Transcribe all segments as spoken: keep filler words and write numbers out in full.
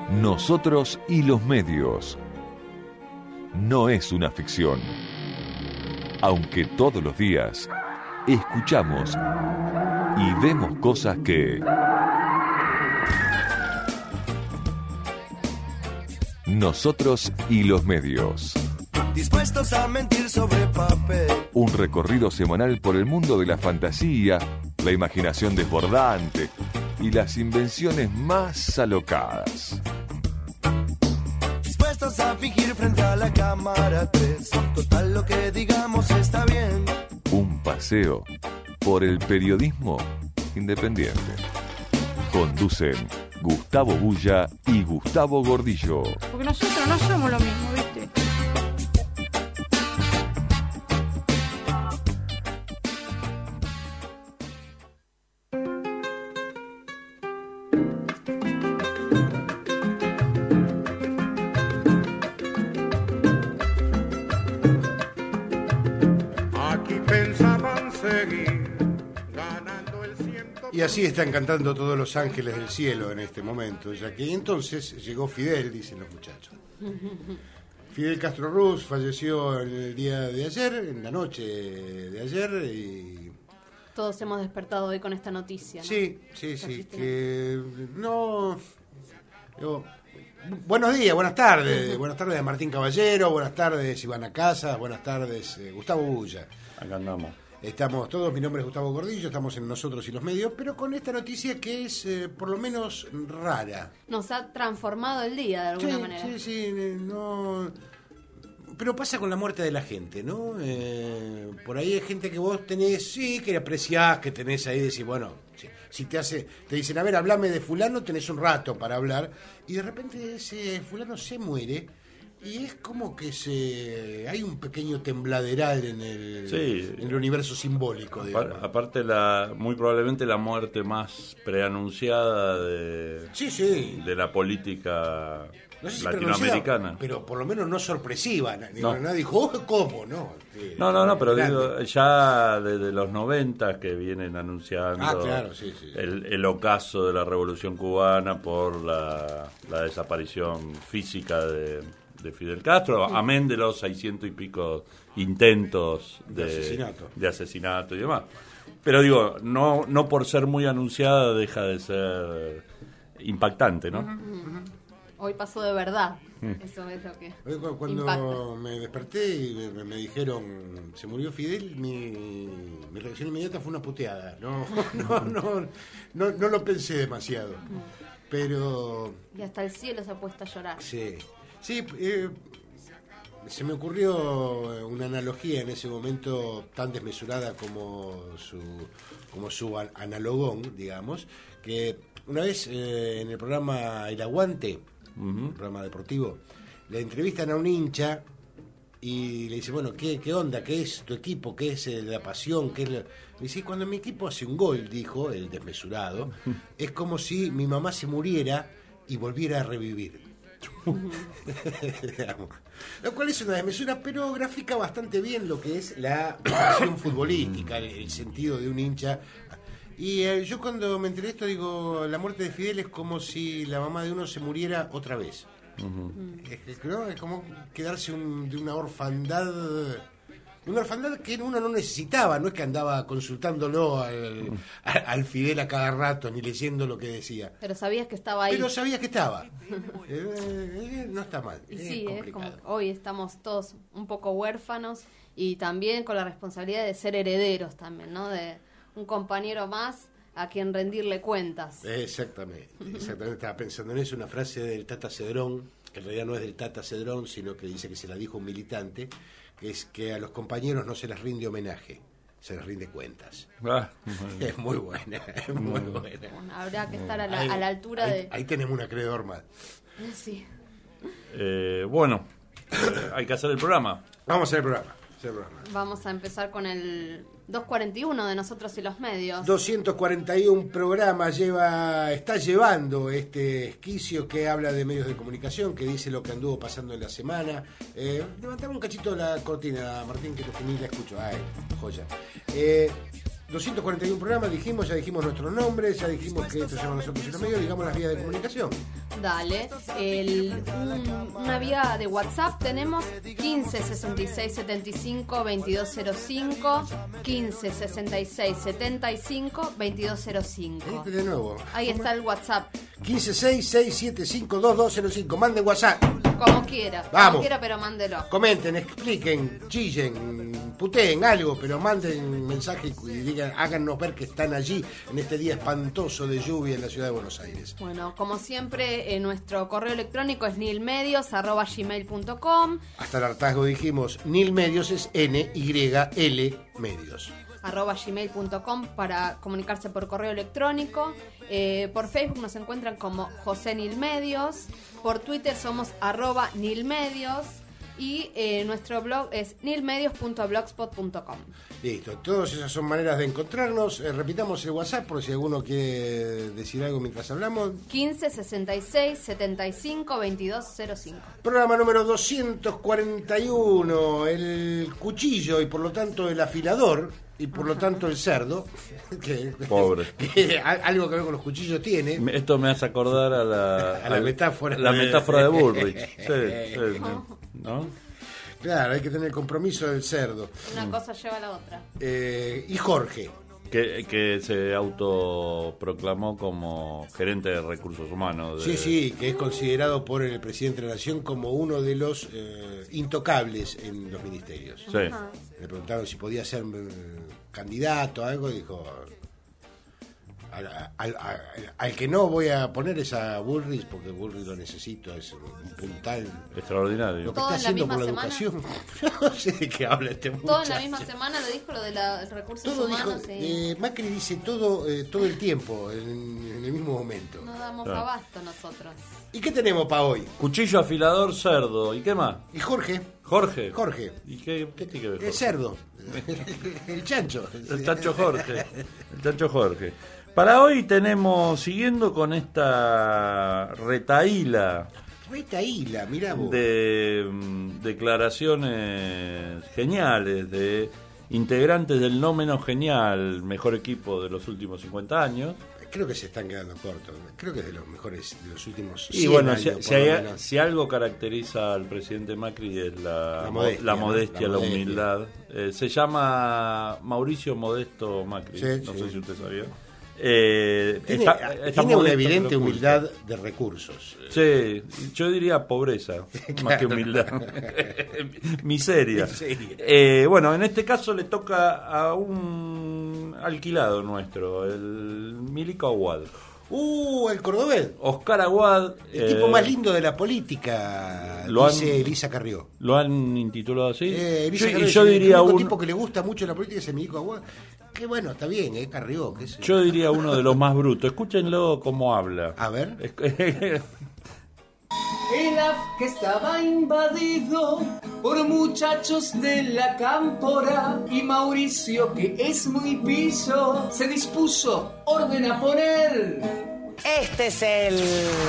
Nosotros y los medios. No es una ficción. Aunque todos los días escuchamos y vemos cosas que... Nosotros y los medios. Dispuestos a mentir sobre papel. Un recorrido semanal por el mundo de la fantasía, la imaginación desbordante y las invenciones más alocadas. Dispuestos a fingir frente a la cámara tres. Total, lo que digamos está bien. Un paseo por el periodismo independiente. Conducen Gustavo Bulla y Gustavo Gordillo. Porque nosotros no somos lo mismo, ¿viste? Y así están cantando todos los ángeles del cielo en este momento, ya que entonces llegó Fidel, dicen los muchachos. Fidel Castro Ruz falleció el día de ayer, en la noche de ayer, y... Todos hemos despertado hoy con esta noticia, ¿no? Sí, sí, sí, que no... Yo... Buenos días, buenas tardes, buenas tardes a Martín Caballero, buenas tardes Ivana Casas, buenas tardes eh, Gustavo Bulla. Acá andamos. Estamos todos, mi nombre es Gustavo Gordillo, estamos en Nosotros y los Medios, pero con esta noticia que es eh, por lo menos rara. Nos ha transformado el día de alguna sí, manera. Sí, sí, no... Pero pasa con la muerte de la gente, ¿no? Eh, por ahí hay gente que vos tenés, sí, que apreciás, que tenés ahí, decís, bueno, si, si te hace, te dicen, a ver, hablame de fulano, tenés un rato para hablar, y de repente ese fulano se muere. Y es como que se hay un pequeño tembladeral en el, sí. en el universo simbólico. Apar, aparte, la muy probablemente la muerte más preanunciada de, sí, sí. de la política no sé si latinoamericana. Pero por lo menos no sorpresiva. No. Nadie dijo, oh, ¿cómo? No, eh, no, no, no, pero digo, ya desde los noventa que vienen anunciando ah, claro, sí, sí, sí. El, el ocaso de la Revolución Cubana por la, la desaparición física de... de Fidel Castro, sí. Amén de los seiscientos y pico intentos de, de, asesinato. de asesinato y demás. Pero digo, no no por ser muy anunciada deja de ser impactante, ¿no? Uh-huh, uh-huh. Hoy pasó de verdad. Uh-huh. Eso es lo que Cuando impacta. Me desperté y me, me dijeron, se murió Fidel, mi, mi reacción inmediata fue una puteada. No, no, no, no, no lo pensé demasiado. Uh-huh. Pero... Y hasta el cielo se ha puesto a llorar. Sí. Sí, eh, se me ocurrió una analogía en ese momento tan desmesurada como su como su analogón, digamos, que una vez eh, en el programa El Aguante, uh-huh. el programa deportivo, le entrevistan a un hincha y le dice, bueno, ¿qué, qué onda? ¿Qué es tu equipo? ¿Qué es eh, la pasión? ¿Qué es la... Le dice, cuando mi equipo hace un gol, dijo el desmesurado, es como si mi mamá se muriera y volviera a revivir. Lo cual es una desmesura, pero grafica bastante bien lo que es la pasión futbolística, el, el sentido de un hincha. Y eh, yo cuando me enteré de esto digo, la muerte de Fidel es como si la mamá de uno se muriera otra vez. Uh-huh. es, ¿no? Es como quedarse un, de una orfandad, una orfandad que uno no necesitaba, no es que andaba consultándolo al, uh-huh. al Fidel a cada rato ni leyendo lo que decía. Pero sabías que estaba ahí. Pero sabías que estaba. eh, eh, no está mal. Y es sí, complicado. es como hoy estamos todos un poco huérfanos y también con la responsabilidad de ser herederos también, ¿no? De un compañero más a quien rendirle cuentas. Exactamente, exactamente. Estaba pensando en eso, una frase del Tata Cedrón, que en realidad no es del Tata Cedrón, sino que dice que se la dijo un militante, que es que a los compañeros no se les rinde homenaje, se les rinde cuentas. Ah, es muy buena, es muy buena. Bueno, habrá que estar a la, ahí, a la altura ahí, de... Ahí tenemos una creedor más. Sí. Eh, bueno, eh, hay que hacer el programa. Vamos a hacer el programa. Hacer el programa. Vamos a empezar con el doscientos cuarenta y uno de Nosotros y los Medios. doscientos cuarenta y uno programas lleva, está llevando este esquicio que habla de medios de comunicación, que dice lo que anduvo pasando en la semana. Eh, levantame un cachito la cortina, Martín, que ni la escucho. Ay, joya. Eh, doscientos cuarenta y uno programas, dijimos, ya dijimos nuestros nombres, ya dijimos que esto se llama Nosotros y los Medios, digamos las vías de comunicación. Dale, el, un- una vía de WhatsApp tenemos quince sesenta y seis setenta y cinco veintidós cero cinco, quince sesenta y seis setenta y cinco veintidós cero cinco. De nuevo. Ahí está el WhatsApp, quince seis seis siete cinco dos dos cero cinco. Manden WhatsApp. como quiera, Vamos. como quiera, pero mándelo. Comenten, expliquen, chillen, puteen algo, pero manden mensaje y digan, háganos ver que están allí en este día espantoso de lluvia en la ciudad de Buenos Aires. Bueno, como siempre, eh, nuestro correo electrónico es nilmedios arroba gmail punto com, Hasta el hartazgo dijimos, Nil Medios es N Y L Medios. arroba gmail punto com para comunicarse por correo electrónico. Eh, por Facebook nos encuentran como José Nilmedios. Por Twitter somos arroba Nilmedios. Y eh, nuestro blog es nilmedios punto blogspot punto com. Listo, todas esas son maneras de encontrarnos. Eh, repitamos el WhatsApp por si alguno quiere decir algo mientras hablamos. quince sesenta y seis setenta y cinco veintidós cero cinco. Programa número doscientos cuarenta y uno, el cuchillo y por lo tanto el afilador y por lo tanto el cerdo, que, Pobre. que algo que ver con los cuchillos tiene. Me- Esto me hace acordar a la, A la metáfora la de- metáfora de Bullrich. Sí, sí, ¿no? Claro, hay que tener el compromiso del cerdo. Una cosa lleva a la otra. Eh, y Jorge, Que, que se autoproclamó como gerente de recursos humanos. de- sí, sí, que es considerado por el presidente de la Nación como uno de los eh, intocables en los ministerios. Sí. Ajá. Le preguntaron si podía ser eh, candidato a algo, dijo, al, al- al- al que no voy a poner es a Bullrich, porque Bullrich lo necesito, es un puntal. Extraordinario. Lo que ¿Todo está en la haciendo por misma la semana? educación. No sé de qué habla este muchacho. Todo en la misma semana le dijo lo de la, recursos Todo dijo, humanos y eh, Macri dice todo eh, todo el tiempo, en, en el mismo momento. no damos Claro. abasto nosotros. ¿Y qué tenemos para hoy? Cuchillo, afilador, cerdo. ¿Y qué más? Y Jorge, Jorge. Jorge, ¿Y qué, qué tiene que ver? el Jorge? cerdo, el chancho. El Chancho Jorge. El Chancho Jorge. Para hoy tenemos, siguiendo con esta retaíla Reta Hila, mirá vos. de mm, declaraciones geniales de integrantes del no menos genial mejor equipo de los últimos cincuenta años. Creo que se están quedando cortos. Creo que es de los mejores de los últimos Y cien bueno, años, si, por si lo hay- menos. si algo caracteriza al presidente Macri es la, La mo- modestia, la ¿no? modestia, La la, modestia. humildad. Eh, se llama Mauricio Modesto Macri, Sí, no sí. sé si usted sabía. Eh, Tiene, está- está tiene una modesto, evidente pero humildad oculto. de recursos. Sí, yo diría pobreza, más que humildad. Miseria. Miseria. Eh, bueno, en este caso le toca a un alquilado nuestro, el Milico Aguad. Uh, el cordobés. Oscar Aguad. El eh, tipo más lindo de la política, lo han- dice Elisa Carrió. ¿Lo han intitulado así? Eh, Elisa yo, Carrió y yo dice, diría el único un, tipo que le gusta mucho la política es el Milico Aguad. Que bueno, está bien, eh, Carrió. Qué sé yo. yo diría uno de los más brutos. Escúchenlo cómo habla. A ver. Es- El A F que estaba invadido por muchachos de la cámpora y Mauricio, que es muy piso, se dispuso orden a poner. Este es el...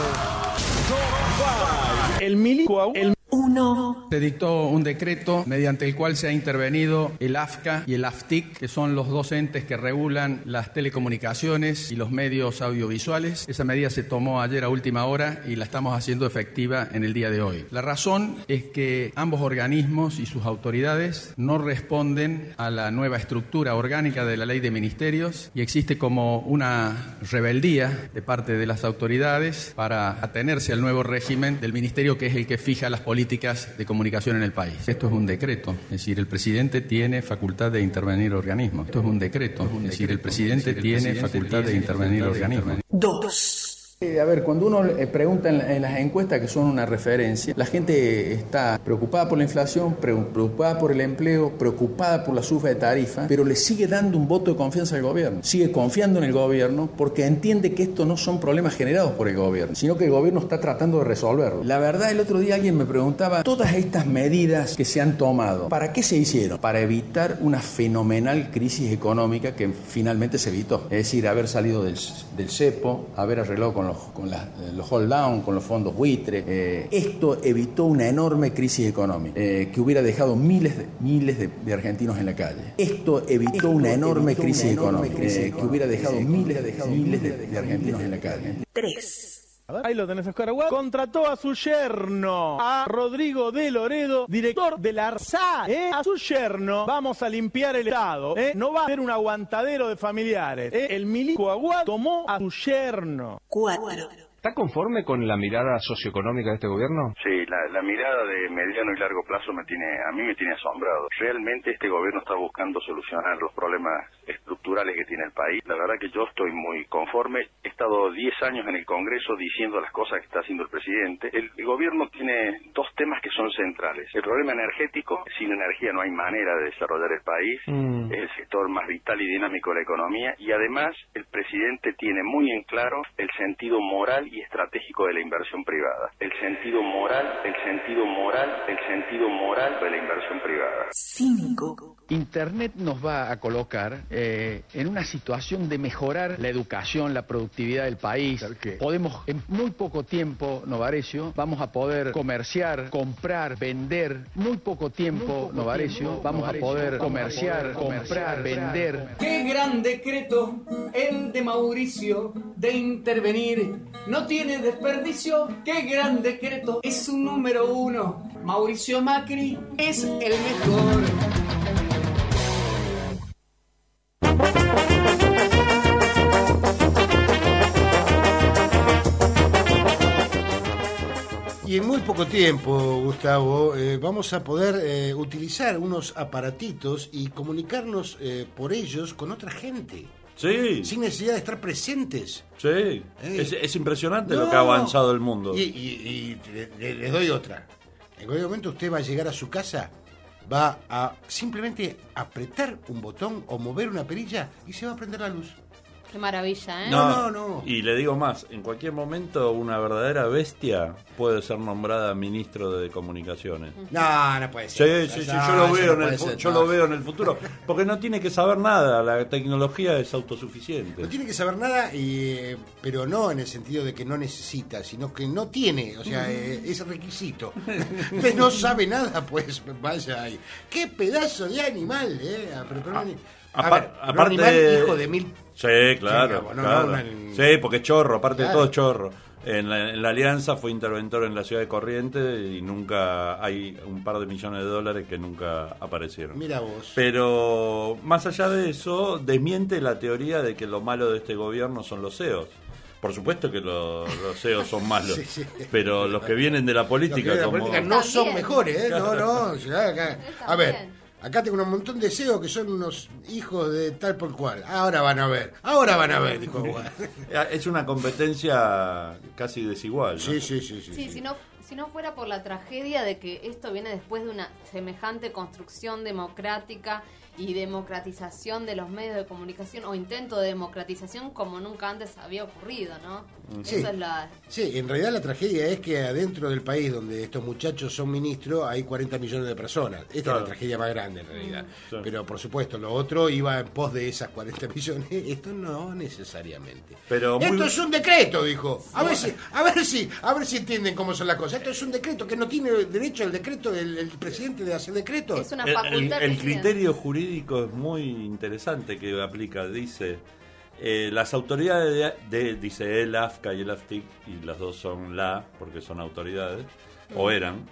El milico, el Uno. Se dictó un decreto mediante el cual se ha intervenido el A F C A y el A F T I C, que son los dos entes que regulan las telecomunicaciones y los medios audiovisuales. Esa medida se tomó ayer a última hora y la estamos haciendo efectiva en el día de hoy. La razón es que ambos organismos y sus autoridades no responden a la nueva estructura orgánica de la Ley de Ministerios y existe como una rebeldía de parte de las autoridades para atenerse al nuevo régimen del ministerio, que es el que fija las políticas de comunicación en el país. Esto es un decreto, es decir, el presidente tiene facultad de intervenir organismos. Esto es un decreto, es decir, el presidente tiene facultad de intervenir organismos. Dos. Eh, A ver, cuando uno eh, pregunta en, la- en las encuestas que son una referencia, la gente está preocupada por la inflación, pre- preocupada por el empleo, preocupada por la suba de tarifa, pero le sigue dando un voto de confianza al gobierno. Sigue confiando en el gobierno porque entiende que estos no son problemas generados por el gobierno, sino que el gobierno está tratando de resolverlo. La verdad, el otro día alguien me preguntaba, todas estas medidas que se han tomado, ¿para qué se hicieron? Para evitar una fenomenal crisis económica que finalmente se evitó. Es decir, haber salido del, del cepo, haber arreglado con los, con la, los hold down, con los fondos buitre. Eh, esto evitó una enorme crisis económica eh, que hubiera dejado miles de, miles de, de argentinos en la calle. Esto evitó esto una enorme evitó crisis una enorme económica crisis eh, que hubiera dejado miles, de, miles de, de argentinos en la calle. Tres. Ahí lo tenés, Oscar Aguad. Contrató a su yerno, a Rodrigo de Loredo, director de la ARSAT, ¿eh? A su yerno, vamos a limpiar el Estado, ¿eh? No va a ser un aguantadero de familiares, ¿eh? El milico Aguad tomó a su yerno. Cuatro. ¿Está conforme con la mirada socioeconómica de este gobierno? Sí, la, la mirada de mediano y largo plazo me tiene, a mí me tiene asombrado. Realmente este gobierno está buscando solucionar los problemas estructurales que tiene el país. La verdad que yo estoy muy conforme. He estado diez años en el Congreso diciendo las cosas que está haciendo el presidente. El, el gobierno tiene dos temas que son centrales. El problema energético, sin energía no hay manera de desarrollar el país. Mm. Es el sector más vital y dinámico de la economía. Y además el presidente tiene muy en claro el sentido moral y estratégico de la inversión privada. El sentido moral, el sentido moral, el sentido moral de la inversión privada. Cinco. Internet nos va a colocar eh, en una situación de mejorar la educación, la productividad del país. Podemos, en muy poco tiempo, Novarecio, vamos a poder comerciar, comprar, vender. Muy poco tiempo, muy poco Novarecio, tiempo, vamos Novarecio, a poder comerciar, comprar, vender. Qué gran decreto el de Mauricio de intervenir. No tiene desperdicio. Qué gran decreto. Es un número uno. Mauricio Macri es el mejor. Y en muy poco tiempo, Gustavo, eh, vamos a poder eh, utilizar unos aparatitos y comunicarnos eh, por ellos con otra gente. Sí. Sin necesidad de estar presentes. Sí. Eh. Es, es impresionante no. lo que ha avanzado el mundo. Y, y, y le, le doy otra. En cualquier momento usted va a llegar a su casa, va a simplemente apretar un botón o mover una perilla y se va a prender la luz. Qué maravilla, ¿eh? No, no, no. Y le digo más, en cualquier momento una verdadera bestia puede ser nombrada ministro de Comunicaciones. No, no puede ser. Sí, sí, sí, yo, lo veo, no en el, ser, yo no. lo veo en el futuro. Porque no tiene que saber nada, la tecnología es autosuficiente. No tiene que saber nada, y, pero no en el sentido de que no necesita, sino que no tiene, o sea, eh, es requisito. Usted no sabe nada, pues vaya ahí. Qué pedazo de animal, ¿eh? Pero, pero, ah. A Apar, ver, aparte un animal hijo de mil. Sí, claro, digamos, no, claro. No, una... Sí, porque es chorro, aparte claro. de todo es chorro. En la, en la Alianza fue interventor en la ciudad de Corrientes y nunca hay un par de millones de dólares que nunca aparecieron. Mira vos. Pero más allá de eso, desmiente la teoría de que lo malo de este gobierno son los C E Os. Por supuesto que lo, los C E Os son malos, sí, sí. pero los que vienen de la política, de la como... política no son mejores, ¿eh? No, no. A ver. Acá tengo un montón de C E O que son unos hijos de tal por cual. Ahora van a ver, ahora van a ver, dijo Juan. Es una competencia casi desigual, ¿no? Sí, sí, sí. sí, sí, sí. Si, no, si no fuera por la tragedia de que esto viene después de una semejante construcción democrática y democratización de los medios de comunicación, o intento de democratización como nunca antes había ocurrido, ¿no? Sí, Esa es la... sí, en realidad la tragedia es que adentro del país donde estos muchachos son ministros hay cuarenta millones de personas. Esta claro. es la tragedia más grande en realidad. Sí. Pero por supuesto, lo otro iba en pos de esas cuarenta millones. Esto no necesariamente. Pero Esto muy... es un decreto, dijo. A ver si, a ver si, a ver si entienden cómo son las cosas. Esto es un decreto que no tiene derecho el decreto el, el presidente de hacer decretos. Es una facultad. El, el, el criterio jurídico es muy interesante que aplica, dice eh, las autoridades de, de dice el AFCA y el AFTIC, y las dos son la porque son autoridades mm. o eran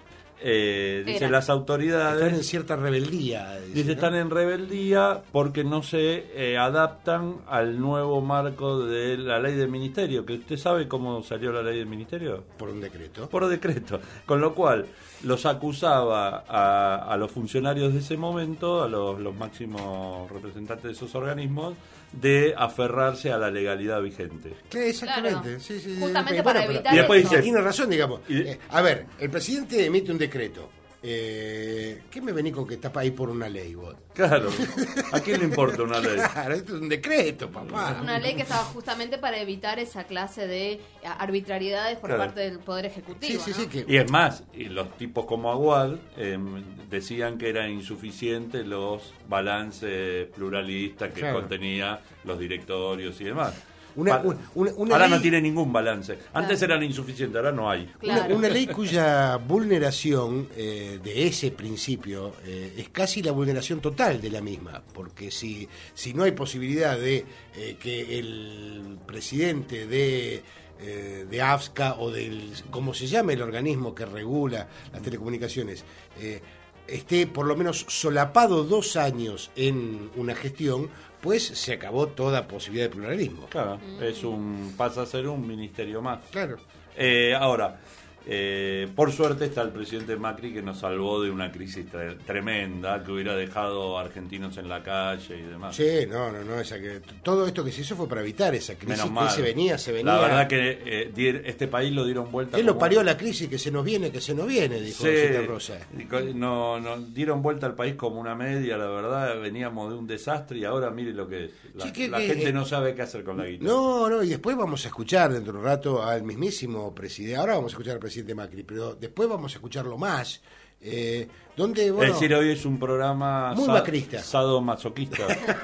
eh, dice Era. las autoridades están en cierta rebeldía, dice, dice están ¿no? en rebeldía porque no se eh, adaptan al nuevo marco de la ley del ministerio, que usted sabe cómo salió la ley del ministerio por un decreto por decreto, con lo cual los acusaba a, a los funcionarios de ese momento, a los, los máximos representantes de esos organismos, de aferrarse a la legalidad vigente. Sí, exactamente. Claro. Sí, sí, justamente sí, para bueno, evitar y después eso. dice, tiene razón, digamos. Y, eh, a ver, el presidente emite un decreto. Eh, ¿Qué me venís con que está ahí por una ley, vos? Claro, ¿a quién le importa una ley? Claro, esto es un decreto, papá. Una ley que estaba justamente para evitar esa clase de arbitrariedades por claro. parte del Poder Ejecutivo. Sí, sí, ¿no? sí, que... Y es más, y los tipos como Aguad eh, decían que eran insuficientes los balances pluralistas que claro. contenía los directorios y demás. Una, Pa- una- una ahora ley- no tiene ningún balance. Antes eran insuficientes, ahora no hay. Una, una ley cuya vulneración eh, de ese principio eh, es casi la vulneración total de la misma, porque si, si no hay posibilidad de eh, que el presidente de, eh, de AFSCA o del, como se llame el organismo que regula las telecomunicaciones, eh, esté por lo menos solapado dos años en una gestión, pues se acabó toda posibilidad de pluralismo. Claro, es un pasa a ser un ministerio más. Claro. Eh, ahora, eh, por suerte está el presidente Macri que nos salvó de una crisis tre- tremenda que hubiera dejado argentinos en la calle y demás. Sí, no, no, no, esa que todo esto que se hizo fue para evitar esa crisis Menos que mal. se venía, se venía. La verdad que eh, di- este país lo dieron vuelta. Él lo como- parió la crisis, que se nos viene, que se nos viene, dijo Sí, Santa Rosa. no, no, dieron vuelta al país como una media, la verdad, veníamos de un desastre y ahora mire lo que es. La, Sí, que- la que- gente no sabe qué hacer con la guita. No, no, y después vamos a escuchar dentro de un rato al mismísimo presidente. Ahora vamos a escuchar al presidente Macri, pero después vamos a escucharlo más. Eh, donde, bueno, es decir, hoy es un programa muy sa- macrista. sadomasoquista.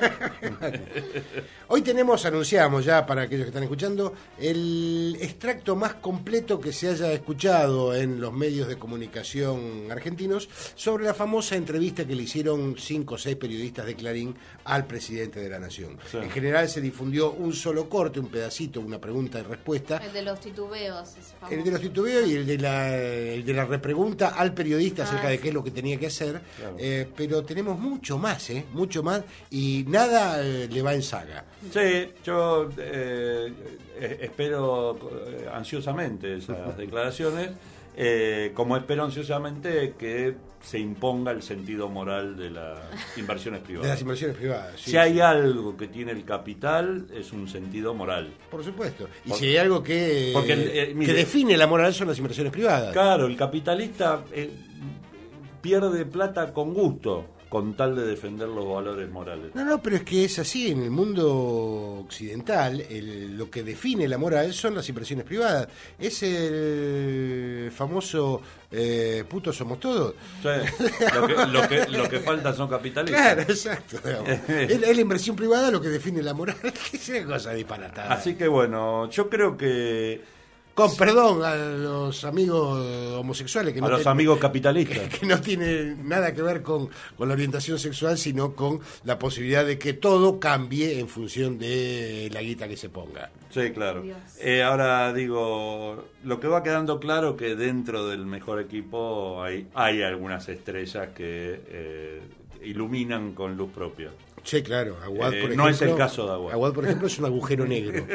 Hoy tenemos, anunciamos ya para aquellos que están escuchando, el extracto más completo que se haya escuchado en los medios de comunicación argentinos sobre la famosa entrevista que le hicieron cinco o seis periodistas de Clarín al presidente de la Nación. Sí. En general se difundió un solo corte, un pedacito, una pregunta y respuesta. El de los titubeos. ese famoso. El de los titubeos y el de la, el de la repregunta al periodista acerca Ah, de sí. qué es lo que tenía que hacer. Claro. Eh, pero tenemos mucho más, ¿eh? Mucho más y nada eh, le va en saga. Sí, yo eh, eh, espero eh, ansiosamente esas declaraciones, eh, como espero ansiosamente que se imponga el sentido moral de las inversiones De privadas. las inversiones privadas. sí, Si hay sí. algo que tiene el capital, es un sentido moral. Por supuesto. Y Por- si hay algo que, Porque, eh, mire- que define la moral son las inversiones privadas. Claro, el capitalista eh, pierde plata con gusto, con tal de defender los valores morales. No, no, pero es que es así. En el mundo occidental, el- lo que define la moral son las inversiones privadas. Es el famoso eh, puto somos todos. Sí, lo, que, lo, que, lo que falta son capitalistas. Claro, exacto. digamos. es, es la inversión privada lo que define la moral. Es una cosa disparatada. Así que bueno, yo creo que Con perdón a los amigos homosexuales que a no los ten- amigos capitalistas. que no tiene nada que ver con, con la orientación sexual, sino con la posibilidad de que todo cambie en función de la guita que se ponga. Sí, claro. Dios. Eh, ahora digo, lo que va quedando claro que dentro del mejor equipo hay, hay algunas estrellas que eh, iluminan con luz propia. Sí, claro. Aguad, Eh, por no ejemplo, es el caso de Aguad. Aguad, por ejemplo, es un agujero negro.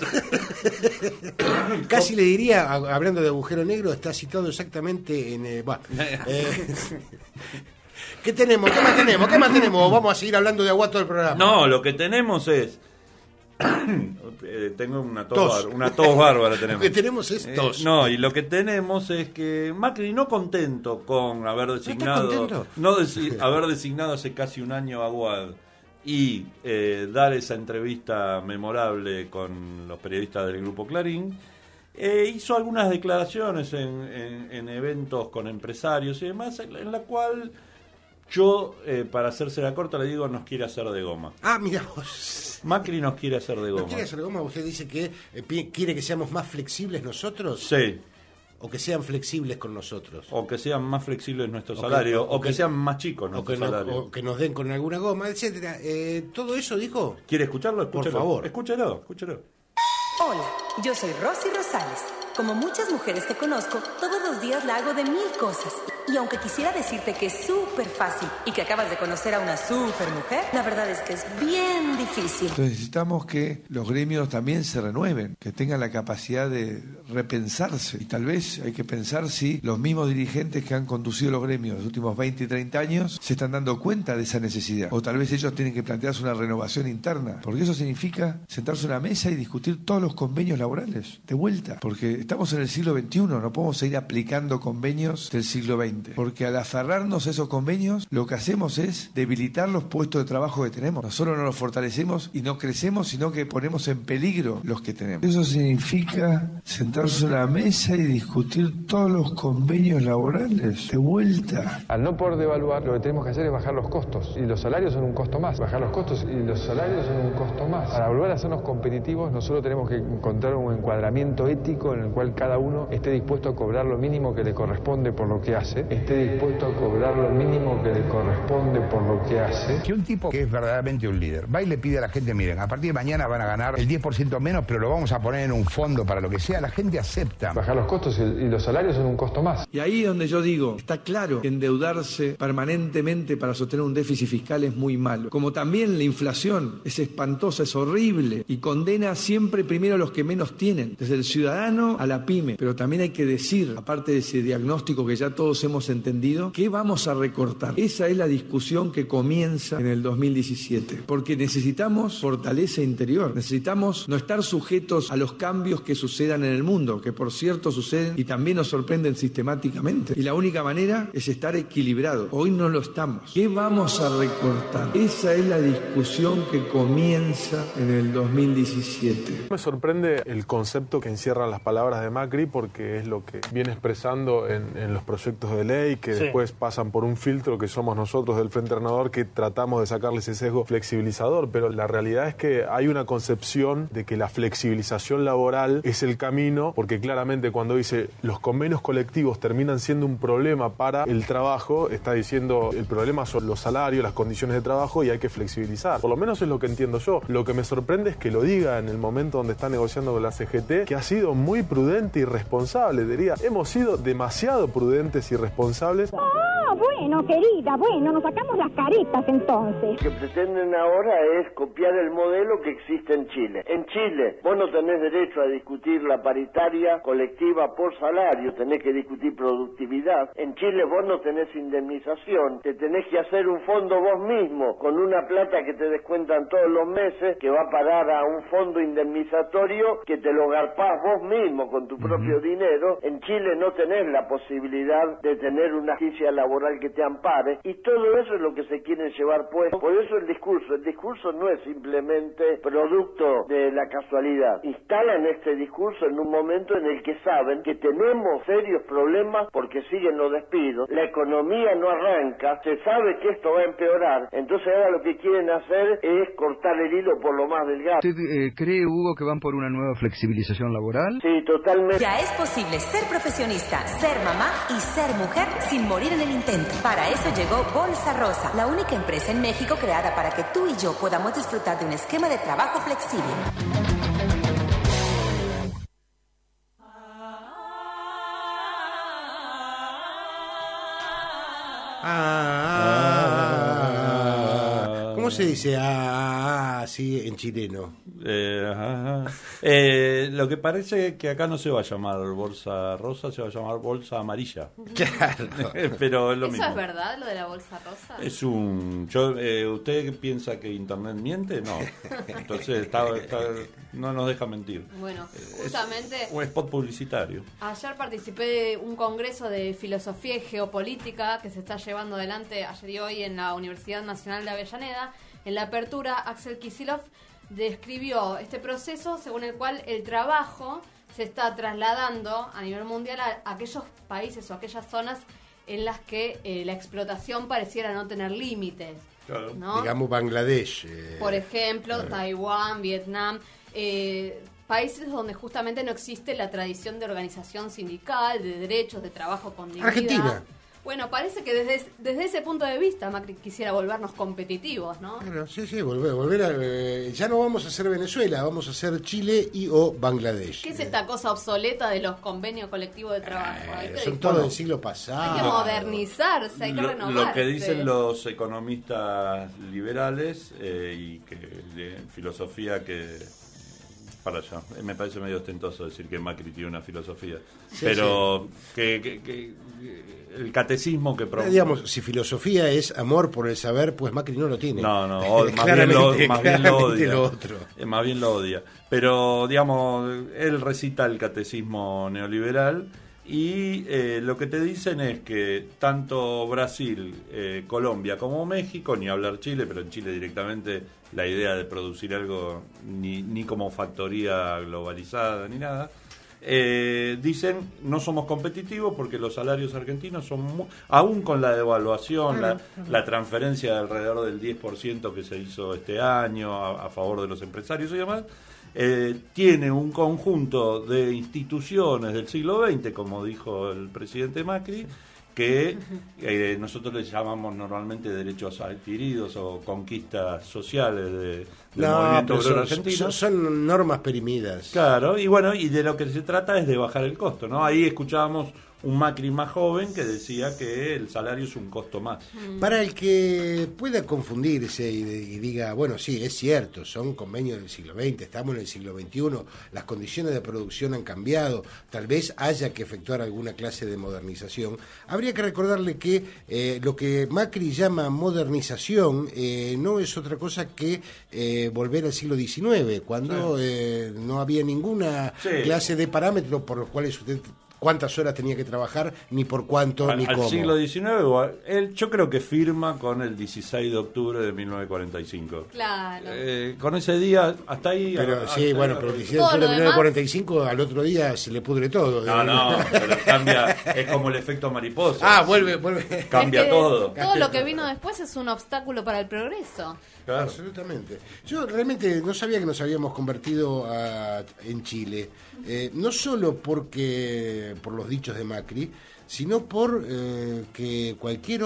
Casi le diría, a- hablando de agujero negro, está citado exactamente en... eh, bah, eh, ¿Qué tenemos? ¿Qué más tenemos? ¿Qué más tenemos? Vamos a seguir hablando de Aguad todo el programa. No, lo que tenemos es... Eh, tengo una tos, Tos. bar- una tos bárbara Lo tenemos. que tenemos es Eh, tos. no, y lo que tenemos es que Macri no contento con haber designado, contento? no desi- haber designado hace casi un año a Aguad y eh, dar esa entrevista memorable con los periodistas del Grupo Clarín, eh, hizo algunas declaraciones en, en- en eventos con empresarios y demás, en la, en la cual yo, eh, para hacerse la corta, le digo, nos quiere hacer de goma. Ah, mira vos. Macri nos quiere hacer de ¿No goma. quiere hacer goma? ¿Usted dice que eh, pi- quiere que seamos más flexibles nosotros? Sí. ¿O que sean flexibles con nosotros? O que sean más flexibles nuestros O que- salarios, o o que, que- sean más chicos O nuestros que, no- salarios. o que nos den con alguna goma, etcétera. Eh, ¿Todo eso dijo? ¿Quiere escucharlo? Por Escúchelo. favor. Escúchalo, escúchalo. Hola, yo soy Rosy Rosales. Como muchas mujeres que conozco, todos los días la hago de mil cosas. Y aunque quisiera decirte que es súper fácil y que acabas de conocer a una súper mujer, la verdad es que es bien difícil. Entonces necesitamos que los gremios también se renueven, que tengan la capacidad de repensarse. Y tal vez hay que pensar si los mismos dirigentes que han conducido los gremios los últimos veinte y treinta años se están dando cuenta de esa necesidad. O tal vez ellos tienen que plantearse una renovación interna. Porque eso significa sentarse a una mesa y discutir todos los convenios laborales, de vuelta. Porque estamos en el siglo veintiuno, no podemos seguir aplicando convenios del siglo veinte, porque al aferrarnos a esos convenios, lo que hacemos es debilitar los puestos de trabajo que tenemos. No solo no los fortalecemos y no crecemos, sino que ponemos en peligro los que tenemos. Eso significa sentarse a la mesa y discutir todos los convenios laborales de vuelta. Al no poder devaluar, lo que tenemos que hacer es bajar los costos, y los salarios son un costo más. Bajar los costos y los salarios son un costo más. Para volver a hacernos competitivos, nosotros tenemos que encontrar un encuadramiento ético en el cual cada uno esté dispuesto a cobrar lo mínimo que le corresponde por lo que hace, esté dispuesto a cobrar lo mínimo que le corresponde por lo que hace. Que un tipo que es verdaderamente un líder va y le pide a la gente, miren, a partir de mañana van a ganar el diez por ciento menos, pero lo vamos a poner en un fondo para lo que sea, la gente acepta. Bajar los costos y, y los salarios son un costo más. Y ahí es donde yo digo, está claro que endeudarse permanentemente para sostener un déficit fiscal es muy malo. Como también la inflación es espantosa, es horrible y condena siempre primero a los que menos tienen, desde el ciudadano a la pyme. Pero también hay que decir, aparte de ese diagnóstico que ya todos hemos entendido, ¿qué vamos a recortar? Esa es la discusión que comienza en el dos mil diecisiete, porque necesitamos fortaleza interior, necesitamos no estar sujetos a los cambios que sucedan en el mundo, que por cierto suceden y también nos sorprenden sistemáticamente. Y la única manera es estar equilibrado. Hoy no lo estamos. ¿Qué vamos a recortar? Esa es la discusión que comienza en el dos mil diecisiete. Me sorprende el concepto que encierran las palabras de Macri, porque es lo que viene expresando en, en los proyectos de ley que sí. después pasan por un filtro que somos nosotros del Frente Renovador, que tratamos de sacarle ese sesgo flexibilizador, pero la realidad es que hay una concepción de que la flexibilización laboral es el camino, porque claramente cuando dice los convenios colectivos terminan siendo un problema para el trabajo, está diciendo el problema son los salarios, las condiciones de trabajo y hay que flexibilizar. Por lo menos es lo que entiendo yo. Lo que me sorprende es que lo diga en el momento donde está negociando con la C G T, que ha sido muy prudente y responsable. Diría, hemos sido demasiado prudentes y responsables. Ah, bueno, querida, bueno, nos sacamos las caretas entonces. Lo que pretenden ahora es copiar el modelo que existe en Chile. En Chile, vos no tenés derecho a discutir la paritaria colectiva por salario, tenés que discutir productividad. En Chile vos no tenés indemnización, te tenés que hacer un fondo vos mismo, con una plata que te descuentan todos los meses, que va a parar a un fondo indemnizatorio que te lo garpás vos mismo con tu propio uh-huh. dinero. En Chile no tenés la posibilidad de tener una justicia laboral que te ampare, y todo eso es lo que se quieren llevar puesto. Por eso el discurso, el discurso no es simplemente producto de la casualidad. Instalan este discurso en un momento en el que saben que tenemos serios problemas porque siguen los despidos, la economía no arranca, se sabe que esto va a empeorar, entonces ahora lo que quieren hacer es cortar el hilo por lo más delgado. ¿Usted eh, cree, Hugo, que van por una nueva flexibilización laboral? Sí, totalmente. Ya es posible ser profesionista, ser mamá y ser mujer sin morir en el intento. Para eso llegó Bolsa Rosa, la única empresa en México creada para que tú y yo podamos disfrutar de un esquema de trabajo flexible. Ah, ¿cómo se dice ah, así en chileno? Eh, ajá. Eh, lo que parece es que acá no se va a llamar bolsa rosa, se va a llamar bolsa amarilla. Claro. Pero es lo ¿Eso mismo. es verdad, lo de la bolsa rosa? Es un... Yo, eh, ¿usted piensa que Internet miente? No. Entonces está, está, no nos deja mentir. Bueno, justamente... Es un spot publicitario. Ayer participé de un congreso de filosofía y geopolítica que se está llevando adelante ayer y hoy en la Universidad Nacional de Avellaneda. En la apertura, Axel Kicillof describió este proceso según el cual el trabajo se está trasladando a nivel mundial a aquellos países o aquellas zonas en las que eh, la explotación pareciera no tener límites. Claro. ¿No? Digamos Bangladesh. Eh, Por ejemplo, claro. Taiwán, Vietnam, eh, países donde justamente no existe la tradición de organización sindical, de derechos, de trabajo con dignidad. Argentina. Bueno, parece que desde, desde ese punto de vista Macri quisiera volvernos competitivos, ¿no? Claro, sí, sí, volver, volver a... Eh, ya no vamos a ser Venezuela, vamos a ser Chile y o Bangladesh. ¿Qué es esta cosa obsoleta de los convenios colectivos de trabajo? Eh, son todos del siglo pasado. Hay que modernizarse, hay que lo, renovarse. lo que dicen los economistas liberales eh, y que de filosofía que para allá. Me parece medio ostentoso decir que Macri tiene una filosofía. Sí, pero sí. Que, que, que el catecismo que... Pro... Digamos, si filosofía es amor por el saber, pues Macri no lo tiene. No, no, o, más, bien lo, más bien lo odia. Lo otro. Eh, más bien lo odia. Pero, digamos, él recita el catecismo neoliberal y eh, lo que te dicen es que tanto Brasil, eh, Colombia como México, ni hablar Chile, pero en Chile directamente la idea de producir algo ni, ni como factoría globalizada ni nada, eh, dicen no somos competitivos porque los salarios argentinos son, muy, aún con la devaluación, la, la transferencia de alrededor del diez por ciento que se hizo este año a, a favor de los empresarios y demás, Eh, tiene un conjunto de instituciones del siglo veinte, como dijo el presidente Macri, que eh, nosotros les llamamos normalmente derechos adquiridos o conquistas sociales de, del no, movimiento obrero son, argentino. Son, son normas perimidas. Claro, y bueno, y de lo que se trata es de bajar el costo, ¿no? Ahí escuchábamos un Macri más joven que decía que el salario es un costo más. Para el que pueda confundirse y, y diga, bueno, sí, es cierto, son convenios del siglo veinte, estamos en el siglo veintiuno, las condiciones de producción han cambiado, tal vez haya que efectuar alguna clase de modernización, habría que recordarle que eh, lo que Macri llama modernización eh, no es otra cosa que eh, volver al siglo diecinueve, cuando sí. eh, no había ninguna sí. clase de parámetros por los cuales usted... cuántas horas tenía que trabajar, ni por cuánto, al, ni al cómo. Al siglo diecinueve, él, yo creo que firma con el dieciséis de octubre de mil novecientos cuarenta y cinco. Claro. Eh, con ese día, hasta ahí... Pero a, sí, hasta bueno, ahí, pero el dieciséis de octubre de mil novecientos cuarenta y cinco, al otro día se le pudre todo. No, no, pero cambia, es como el efecto mariposa. Ah, vuelve, vuelve. Cambia es que todo. Todo lo que vino después es un obstáculo para el progreso. Claro. Absolutamente. Yo realmente no sabía que nos habíamos convertido a, en Chile, eh, no solo porque por los dichos de Macri, sino por eh, que cualquier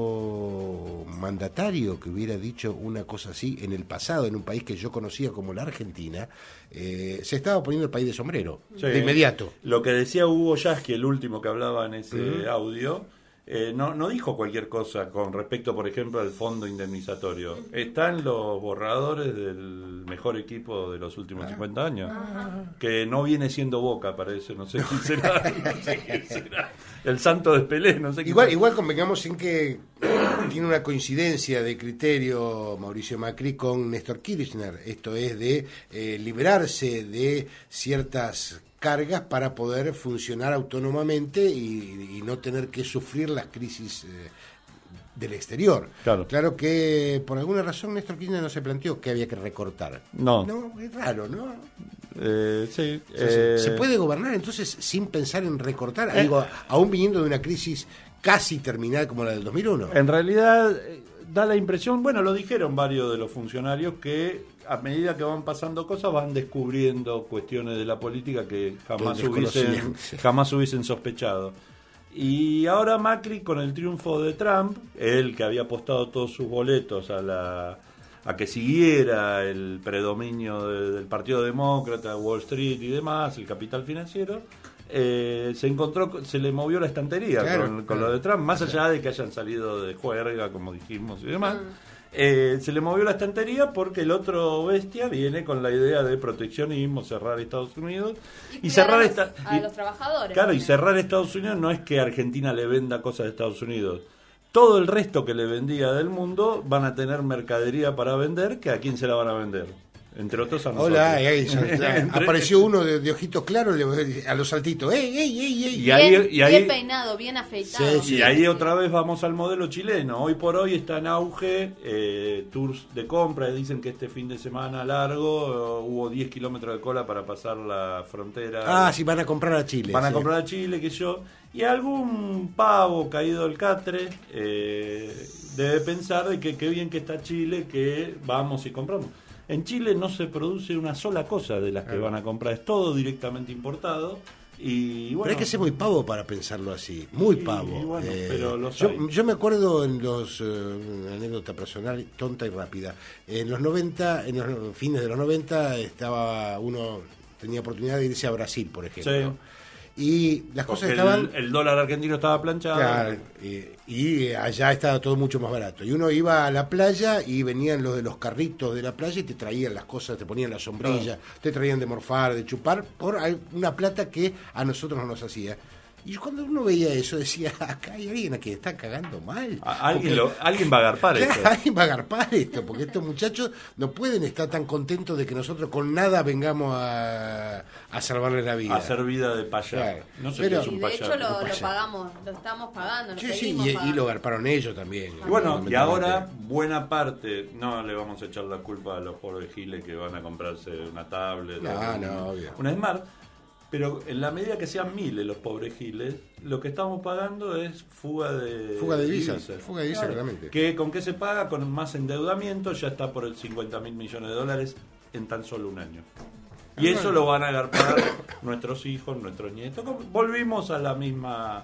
otro mandatario que hubiera dicho una cosa así en el pasado, en un país que yo conocía como la Argentina, eh, se estaba poniendo el país de sombrero, sí. de inmediato. Lo que decía Hugo Yasky, el último que hablaba en ese uh-huh. audio... Eh, no, no dijo cualquier cosa con respecto, por ejemplo, al fondo indemnizatorio. Están los borradores del mejor equipo de los últimos cincuenta años, que no viene siendo Boca, parece, no sé quién será, no sé quién será. El santo de Pelé, no sé quién igual, será. igual convengamos en que tiene una coincidencia de criterio Mauricio Macri con Néstor Kirchner, esto es de eh, liberarse de ciertas cargas para poder funcionar autónomamente y, y no tener que sufrir las crisis eh, del exterior. Claro. Claro que por alguna razón Néstor Kirchner no se planteó que había que recortar. No. No, es raro, ¿no? Eh, sí. O sea, eh... ¿Se puede gobernar entonces sin pensar en recortar? Eh... Digo, aún viniendo de una crisis casi terminal como la del dos mil uno. En realidad eh, da la impresión, bueno, lo dijeron varios de los funcionarios, que a medida que van pasando cosas van descubriendo cuestiones de la política que jamás hubiesen, jamás hubiesen sospechado. Y ahora Macri, con el triunfo de Trump, él que había apostado todos sus boletos a la a que siguiera el predominio de, del Partido Demócrata, Wall Street y demás, el capital financiero, eh, se encontró, se le movió la estantería claro, con, con claro. lo de Trump, más allá de que hayan salido de juerga, como dijimos y demás. Mm. Eh, se le movió la estantería porque el otro bestia viene con la idea de proteccionismo, cerrar Estados Unidos y, y cerrar a, los, esta, a y, los trabajadores. Claro, también. Y cerrar Estados Unidos no es que Argentina le venda cosas de Estados Unidos. Todo el resto que le vendía del mundo van a tener mercadería para vender, que a quién se la van a vender. Entre otros a nosotros. Hola, ahí, ahí, Entre... apareció uno de, de ojitos claros a los saltitos. ¡Ey, ey, ey, ey! Y ahí, bien, y ahí, bien peinado, bien afeitado. Sí, sí. Y ahí otra vez vamos al modelo chileno. Hoy por hoy está en auge eh, tours de compra. Dicen que este fin de semana largo uh, hubo diez kilómetros de cola para pasar la frontera. Ah, sí, van a comprar a Chile. Van sí. a comprar a Chile, que yo. Y algún pavo caído del catre eh, debe pensar de que qué bien que está Chile, que vamos y compramos. En Chile no se produce una sola cosa de las que van a comprar, es todo directamente importado. Y bueno, pero hay que ser muy pavo para pensarlo así, muy pavo. Y, y bueno, eh, pero los yo, yo me acuerdo en los, eh, una anécdota personal tonta y rápida, en los noventa, en los fines de los noventa, estaba uno tenía oportunidad de irse a Brasil, por ejemplo. Sí. Y las Porque cosas estaban... El, el dólar argentino estaba planchado. Claro, y, y allá estaba todo mucho más barato. Y uno iba a la playa y venían los de los carritos de la playa y te traían las cosas, te ponían la sombrilla, oh. te traían de morfar, de chupar, por una plata que a nosotros no nos hacía. Y cuando uno veía eso decía, acá hay alguien a quien está cagando mal. Alguien, lo, alguien va a agarpar claro, esto. Alguien va a agarpar esto, porque estos muchachos no pueden estar tan contentos de que nosotros con nada vengamos a, a salvarle la vida. A hacer vida de payaso. Claro. No sé Pero, qué es un y de payaso. hecho lo, lo pagamos, lo estamos pagando. Lo sí, sí, seguimos y, pagando. y lo agarparon ellos también. Y bueno, y ahora buena parte, no le vamos a echar la culpa a los pobres giles que van a comprarse una tablet, no, o no, una, obvio. una Smart. Pero en la medida que sean miles los pobres giles, lo que estamos pagando es fuga de fuga de divisas. Fuga de divisas, claro. claramente. Que, ¿Con qué se paga? Con más endeudamiento, ya está por el cincuenta mil millones de dólares en tan solo un año. Y eso lo van a agarpar nuestros hijos, nuestros nietos. Volvimos a la misma...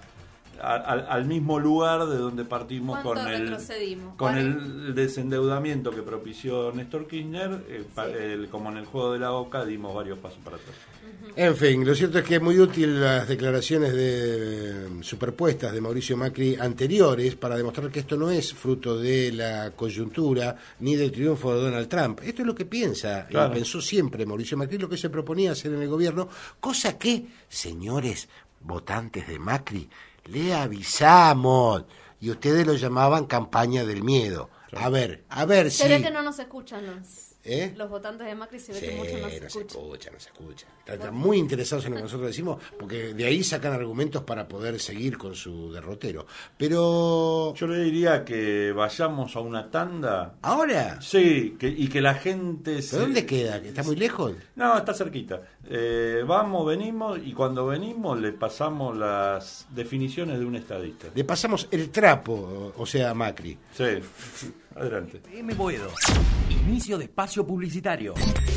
Al, al mismo lugar de donde partimos con el con el desendeudamiento que propició Néstor Kirchner, eh, sí. el, como en el juego de la Oca dimos varios pasos para atrás. Uh-huh. En fin, lo cierto es que es muy útil las declaraciones de superpuestas de Mauricio Macri anteriores para demostrar que esto no es fruto de la coyuntura ni del triunfo de Donald Trump. Esto es lo que piensa, claro. y pensó siempre Mauricio Macri, lo que se proponía hacer en el gobierno, cosa que, señores votantes de Macri, le avisamos, y ustedes lo llamaban campaña del miedo. A ver, a ver si... Se ve que no nos escuchan los, ¿Eh? los votantes de Macri, se ve sí, que muchos no se no escuchan. se escucha, no se escucha. Están, están muy interesados en lo que nosotros decimos, porque de ahí sacan argumentos para poder seguir con su derrotero. Pero... Yo le diría que vayamos a una tanda. ¿Ahora? Sí, que, y que la gente... Se... ¿Pero dónde queda? ¿Está muy lejos? No, está cerquita. Eh, vamos, venimos, y cuando venimos le pasamos las definiciones de un estadista. Le pasamos el trapo, o sea, a Macri. Sí, adelante. F M Boedo. Inicio de espacio publicitario.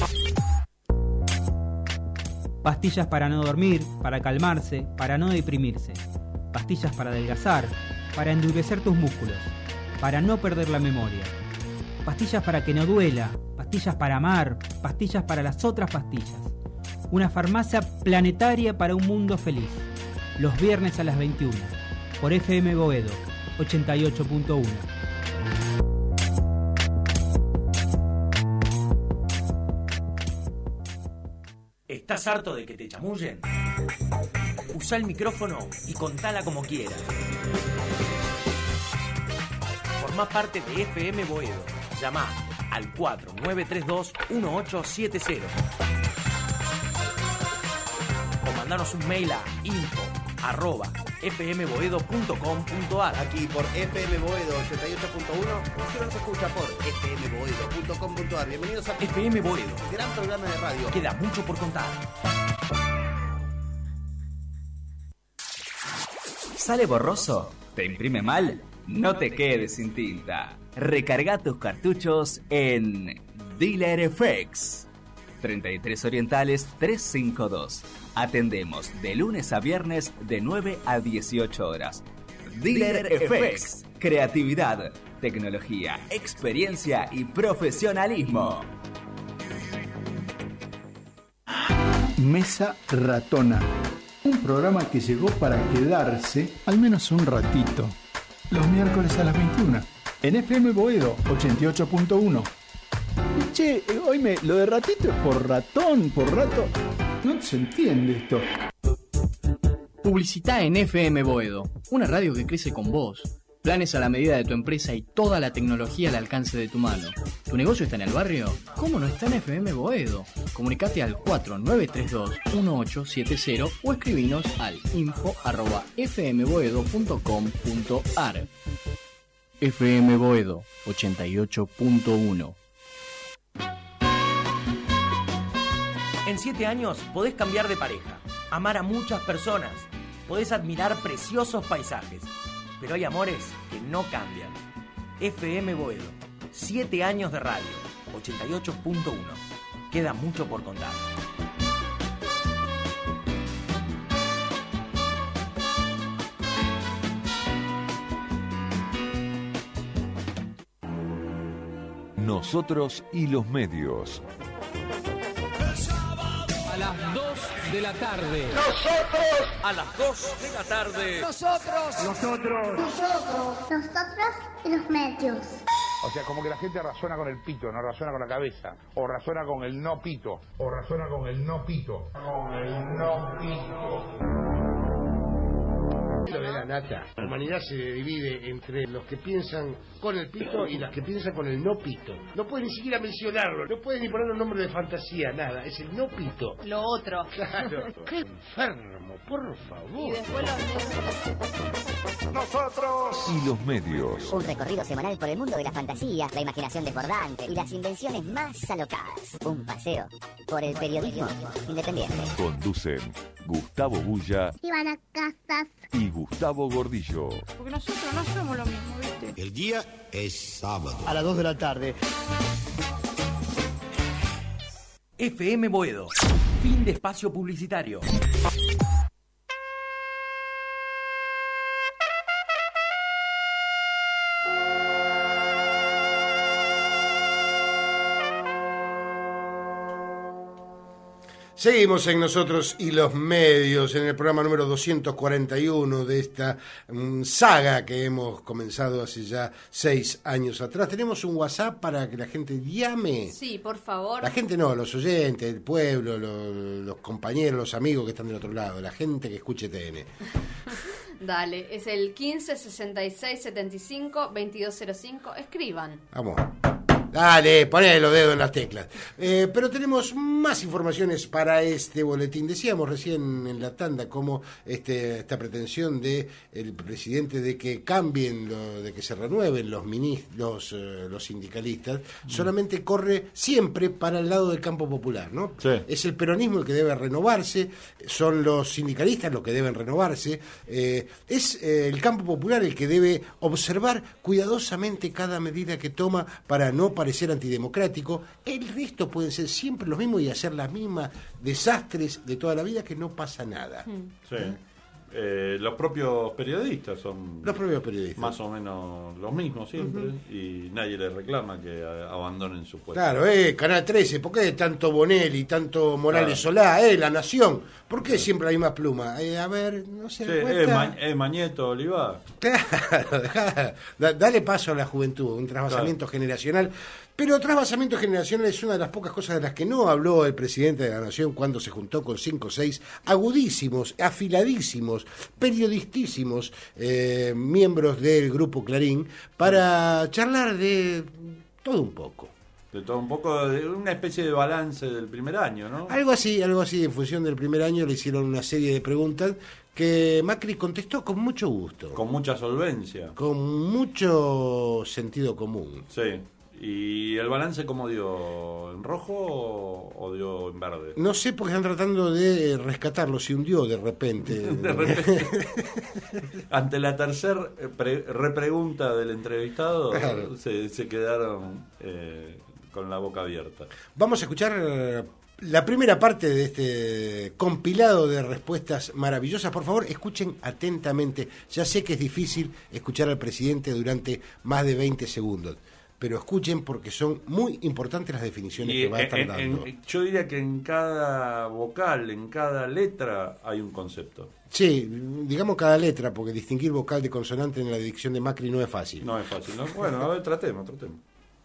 Pastillas para no dormir, para calmarse, para no deprimirse. Pastillas para adelgazar, para endurecer tus músculos, para no perder la memoria. Pastillas para que no duela, pastillas para amar, pastillas para las otras pastillas. Una farmacia planetaria para un mundo feliz. Los viernes a las veintiuna, por F M Boedo, ochenta y ocho punto uno. ¿Estás harto de que te chamullen? Usa el micrófono y contala como quieras. Formá parte de F M Boedo. Llama al cuatro nueve tres dos uno ocho siete cero. O mandanos un mail a info arroba f m boedo punto com punto a r. Aquí por F M Boedo ochenta y ocho punto uno, usted nos escucha por f m boedo punto com punto a r. Bienvenidos a F M Boedo, gran programa de radio. Queda mucho por contar. ¿Sale borroso? ¿Te imprime mal? No te quedes sin tinta. Recarga tus cartuchos en Dealer F X. treinta y tres Orientales trescientos cincuenta y dos. Atendemos de lunes a viernes de nueve a dieciocho horas. Dealer F X. Creatividad, tecnología, experiencia y profesionalismo. Mesa Ratona. Un programa que llegó para quedarse al menos un ratito. Los miércoles a las veintiuna. En F M Boedo ochenta y ocho punto uno. Che, oíme, lo de ratito es por ratón, por rato. No se entiende esto. Publicitá en F M Boedo, una radio que crece con vos. Planes a la medida de tu empresa y toda la tecnología al alcance de tu mano. ¿Tu negocio está en el barrio? ¿Cómo no está en F M Boedo? Comunicate al cuatro nueve tres dos uno ocho siete cero o escribinos al info arroba f m boedo punto com punto a r. F M Boedo ochenta y ocho punto uno. En siete años podés cambiar de pareja, amar a muchas personas, podés admirar preciosos paisajes, pero hay amores que no cambian. F M Boedo, siete años de radio, ochenta y ocho punto uno. Queda mucho por contar. Nosotros y los medios. A las dos de la tarde. Nosotros a las dos de la tarde. Nosotros. Nosotros. Nosotros. Nosotros y los medios. O sea, como que la gente razona con el pito, no razona con la cabeza. O razona con el no pito. O razona con el no pito. Con el no pito. Lo de la nata. La humanidad se divide entre los que piensan con el pito y los que piensan con el no pito. No puedes ni siquiera mencionarlo, no puedes ni poner un nombre de fantasía, nada. Es el no pito. Lo otro. Claro. Qué enfermo, por favor. Y después los... Nosotros y los medios. Un recorrido semanal por el mundo de la fantasía, la imaginación desbordante y las invenciones más alocadas. Un paseo por el periodismo independiente. Conducen Gustavo Bulla Ivana Casas y Gustavo Gordillo. Porque nosotros no somos lo mismo, ¿viste? El día es sábado. A las dos de la tarde. F M Boedo. Fin de espacio publicitario. Seguimos en Nosotros y los Medios, en el programa número doscientos cuarenta y uno de esta um, saga que hemos comenzado hace ya seis años atrás. Tenemos un WhatsApp para que la gente llame. Sí, por favor. La gente no, los oyentes, el pueblo, los, los compañeros, los amigos que están del otro lado, la gente que escuche T N. Dale, es el quince sesenta y seis setenta y cinco veintidós cero cinco. Escriban. Vamos. Dale, poné los dedos en las teclas. Eh, pero tenemos más informaciones para este boletín. Decíamos recién en la tanda cómo este, esta pretensión de el presidente de que cambien, lo, de que se renueven los minis, los, eh, los sindicalistas, mm. solamente corre siempre para el lado del campo popular, ¿no? Sí. Es el peronismo el que debe renovarse, son los sindicalistas los que deben renovarse, eh, es eh, el campo popular el que debe observar cuidadosamente cada medida que toma para no parecer antidemocrático. El resto pueden ser siempre los mismos y hacer las mismas desastres de toda la vida, que no pasa nada. Sí. Eh, los propios periodistas son los propios periodistas más o menos los mismos siempre, uh-huh. y nadie les reclama que a, abandonen su puesto. Claro, eh, Canal trece, ¿por qué tanto Bonelli, tanto Morales claro. Solá, eh, La Nación? ¿Por qué sí. siempre la misma pluma? Eh, a ver, no se sí, dan cuenta. Eh, Ma- eh, Mañeto, Olivar. Claro, dejá, da, dale paso a la juventud, un trasvasamiento claro. generacional. Pero trasvasamiento generacional es una de las pocas cosas de las que no habló el presidente de la Nación cuando se juntó con cinco o seis agudísimos, afiladísimos, periodistísimos eh, miembros del Grupo Clarín para charlar de todo un poco. De todo un poco, de una especie de balance del primer año, ¿no? Algo así, algo así. En función del primer año le hicieron una serie de preguntas que Macri contestó con mucho gusto. Con mucha solvencia. Con mucho sentido común. Sí. ¿Y el balance cómo dio? ¿En rojo o, o dio en verde? No sé, porque están tratando de rescatarlo. Se hundió de repente. de repente. Ante la tercera pre- repregunta del entrevistado, claro. se, se quedaron eh, con la boca abierta. Vamos a escuchar la primera parte de este compilado de respuestas maravillosas. Por favor, escuchen atentamente. Ya sé que es difícil escuchar al presidente durante más de veinte segundos. Pero escuchen, porque son muy importantes las definiciones y que va a estar en, dando. En, yo diría que en cada vocal, en cada letra, hay un concepto. Sí, digamos cada letra, porque distinguir vocal de consonante en la dicción de Macri no es fácil. No es fácil, ¿no? Bueno, a ver, tratemos, tratemos.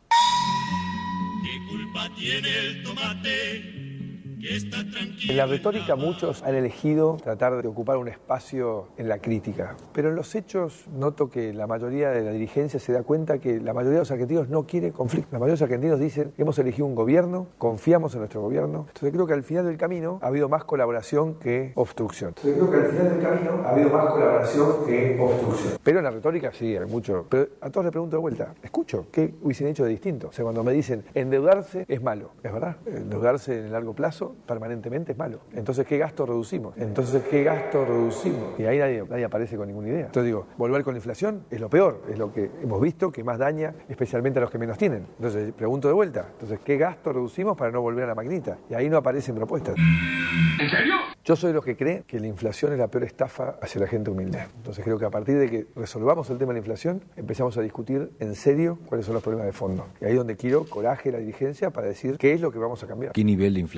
¿Qué culpa tiene el tomate? En la retórica muchos han elegido tratar de ocupar un espacio en la crítica, pero en los hechos noto que la mayoría de la dirigencia se da cuenta que la mayoría de los argentinos no quiere conflicto. La mayoría de los argentinos dicen que hemos elegido un gobierno, confiamos en nuestro gobierno. Entonces creo que al final del camino ha habido más colaboración que obstrucción. Entonces creo que al final del camino ha habido más colaboración que obstrucción. Pero en la retórica sí, hay mucho. Pero a todos les pregunto de vuelta, escucho, ¿qué hubiesen hecho de distinto? O sea, cuando me dicen endeudarse es malo, ¿es verdad? Endeudarse en el largo plazo permanentemente es malo. Entonces, ¿qué gasto reducimos? Entonces, ¿qué gasto reducimos? Y ahí nadie, nadie aparece con ninguna idea. Entonces digo, volver con la inflación es lo peor, es lo que hemos visto que más daña especialmente a los que menos tienen. Entonces, pregunto de vuelta, entonces, ¿qué gasto reducimos para no volver a la maquinita? Y ahí no aparecen propuestas. ¿En serio? Yo soy de los que creen que la inflación es la peor estafa hacia la gente humilde. Entonces creo que a partir de que resolvamos el tema de la inflación, empezamos a discutir en serio cuáles son los problemas de fondo. Y ahí es donde quiero coraje de la dirigencia para decir qué es lo que vamos a cambiar. ¿Qué nivel de inflación sería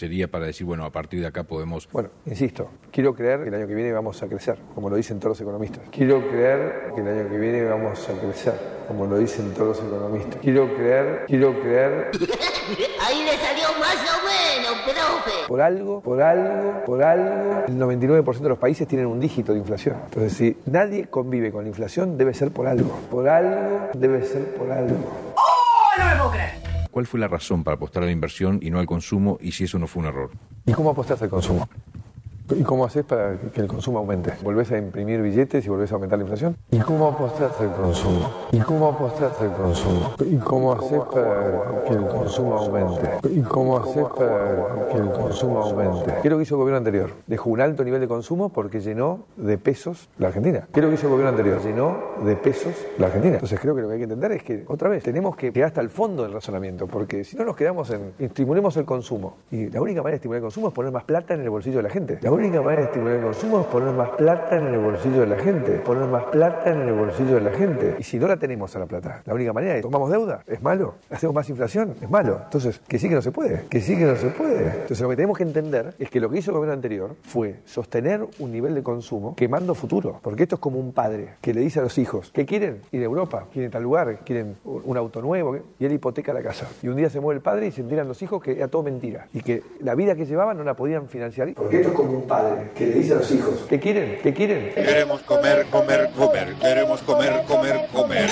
sería para decir, bueno, a partir de acá podemos... Bueno, insisto, quiero creer que el año que viene vamos a crecer, como lo dicen todos los economistas. Quiero creer que el año que viene vamos a crecer, como lo dicen todos los economistas. Quiero creer, quiero creer... Ahí le salió más o menos, profe. Por algo, por algo, por algo, el noventa y nueve por ciento de los países tienen un dígito de inflación. Entonces, si nadie convive con la inflación, debe ser por algo. Por algo, debe ser por algo. ¡Oh, no me puedo creer! ¿Cuál fue la razón para apostar a la inversión y no al consumo, y si eso no fue un error? ¿Y cómo apostaste al consumo? ¿Y cómo haces para que el consumo aumente? ¿Volvés a imprimir billetes y volvés a aumentar la inflación? ¿Y cómo apostaste al consumo? ¿Y cómo apostaste al consumo? ¿Y cómo haces para que el consumo aumente? ¿Y cómo haces para que el consumo aumente? ¿Qué es lo que hizo el gobierno anterior? Dejó un alto nivel de consumo porque llenó de pesos la Argentina. ¿Qué es lo que hizo el gobierno anterior? Llenó de pesos la Argentina. Entonces creo que lo que hay que entender es que, otra vez, tenemos que llegar hasta el fondo del razonamiento, porque si no nos quedamos en estimulemos el consumo. Y la única manera de estimular el consumo es poner más plata en el bolsillo de la gente. La La única manera de estimular el consumo es poner más plata en el bolsillo de la gente. Poner más plata en el bolsillo de la gente. Y si no la tenemos a la plata, la única manera es, tomamos deuda, es malo. Hacemos más inflación, es malo. Entonces, que sí que no se puede, que sí que no se puede. Entonces lo que tenemos que entender es que lo que hizo el gobierno anterior fue sostener un nivel de consumo quemando futuro. Porque esto es como un padre que le dice a los hijos, ¿qué quieren? Ir a Europa, quieren tal lugar, quieren un auto nuevo, y él hipoteca la casa. Y un día se mueve el padre y se enteran los hijos que era todo mentira. Y que la vida que llevaban no la podían financiar. Porque esto es como un padre que le dice a los hijos, ¿qué quieren? ¿Qué quieren? Queremos comer, comer, comer. Queremos comer, comer, comer.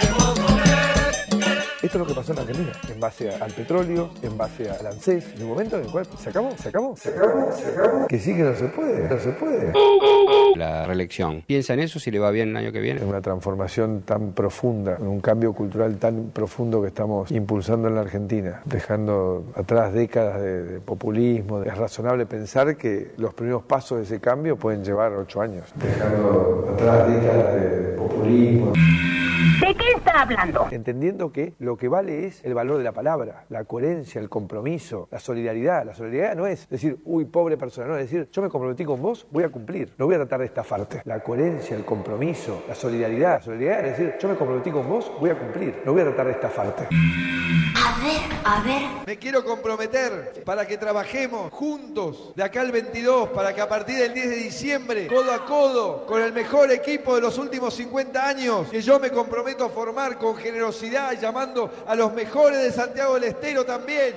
Esto es lo que pasó en Argentina, en base al petróleo, en base al ANSES, en un momento en el cual se acabó, se acabó, se acabó, se acabó. Que sí que no se puede, no se puede. La reelección. ¿Piensa en eso si le va bien el año que viene? En una transformación tan profunda, en un cambio cultural tan profundo que estamos impulsando en la Argentina, dejando atrás décadas de, de populismo. Es razonable pensar que los primeros pasos de ese cambio pueden llevar ocho años. Dejando atrás décadas de populismo. ¿De qué está hablando? Entendiendo que lo que vale es el valor de la palabra, la coherencia, el compromiso, la solidaridad. La solidaridad no es decir, uy, pobre persona, no, es decir, yo me comprometí con vos, voy a cumplir, no voy a tratar de estafarte. La coherencia, el compromiso, la solidaridad. La solidaridad es decir, yo me comprometí con vos, voy a cumplir, no voy a tratar de estafarte. A ver, a ver. Me quiero comprometer para que trabajemos juntos de acá al veintidós, para que a partir del diez de diciembre, codo a codo, con el mejor equipo de los últimos cincuenta años, que yo me comprometo a formar con generosidad, llamando a los mejores de Santiago del Estero también.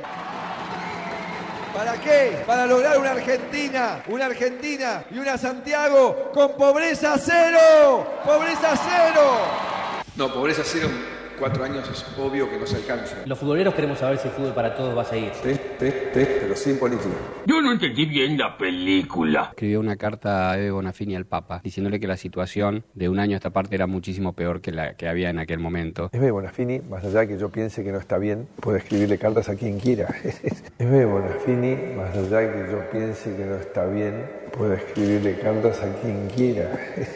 ¿Para qué? Para lograr una Argentina, una Argentina y una Santiago con pobreza cero, pobreza cero. No, pobreza cero. Cuatro años es obvio que no se alcanza. Los futboleros queremos saber si el fútbol para todos va a seguir. Sí, sí, sí, pero sin política. Yo no entendí bien la película. Escribió una carta a Eve Bonafini al Papa, diciéndole que la situación de un año a esta parte era muchísimo peor que la que había en aquel momento. Eve Bonafini, más allá de que yo piense que no está bien, puede escribirle cartas a quien quiera. Eve Bonafini, más allá de que yo piense que no está bien, puede escribirle cartas a quien quiera.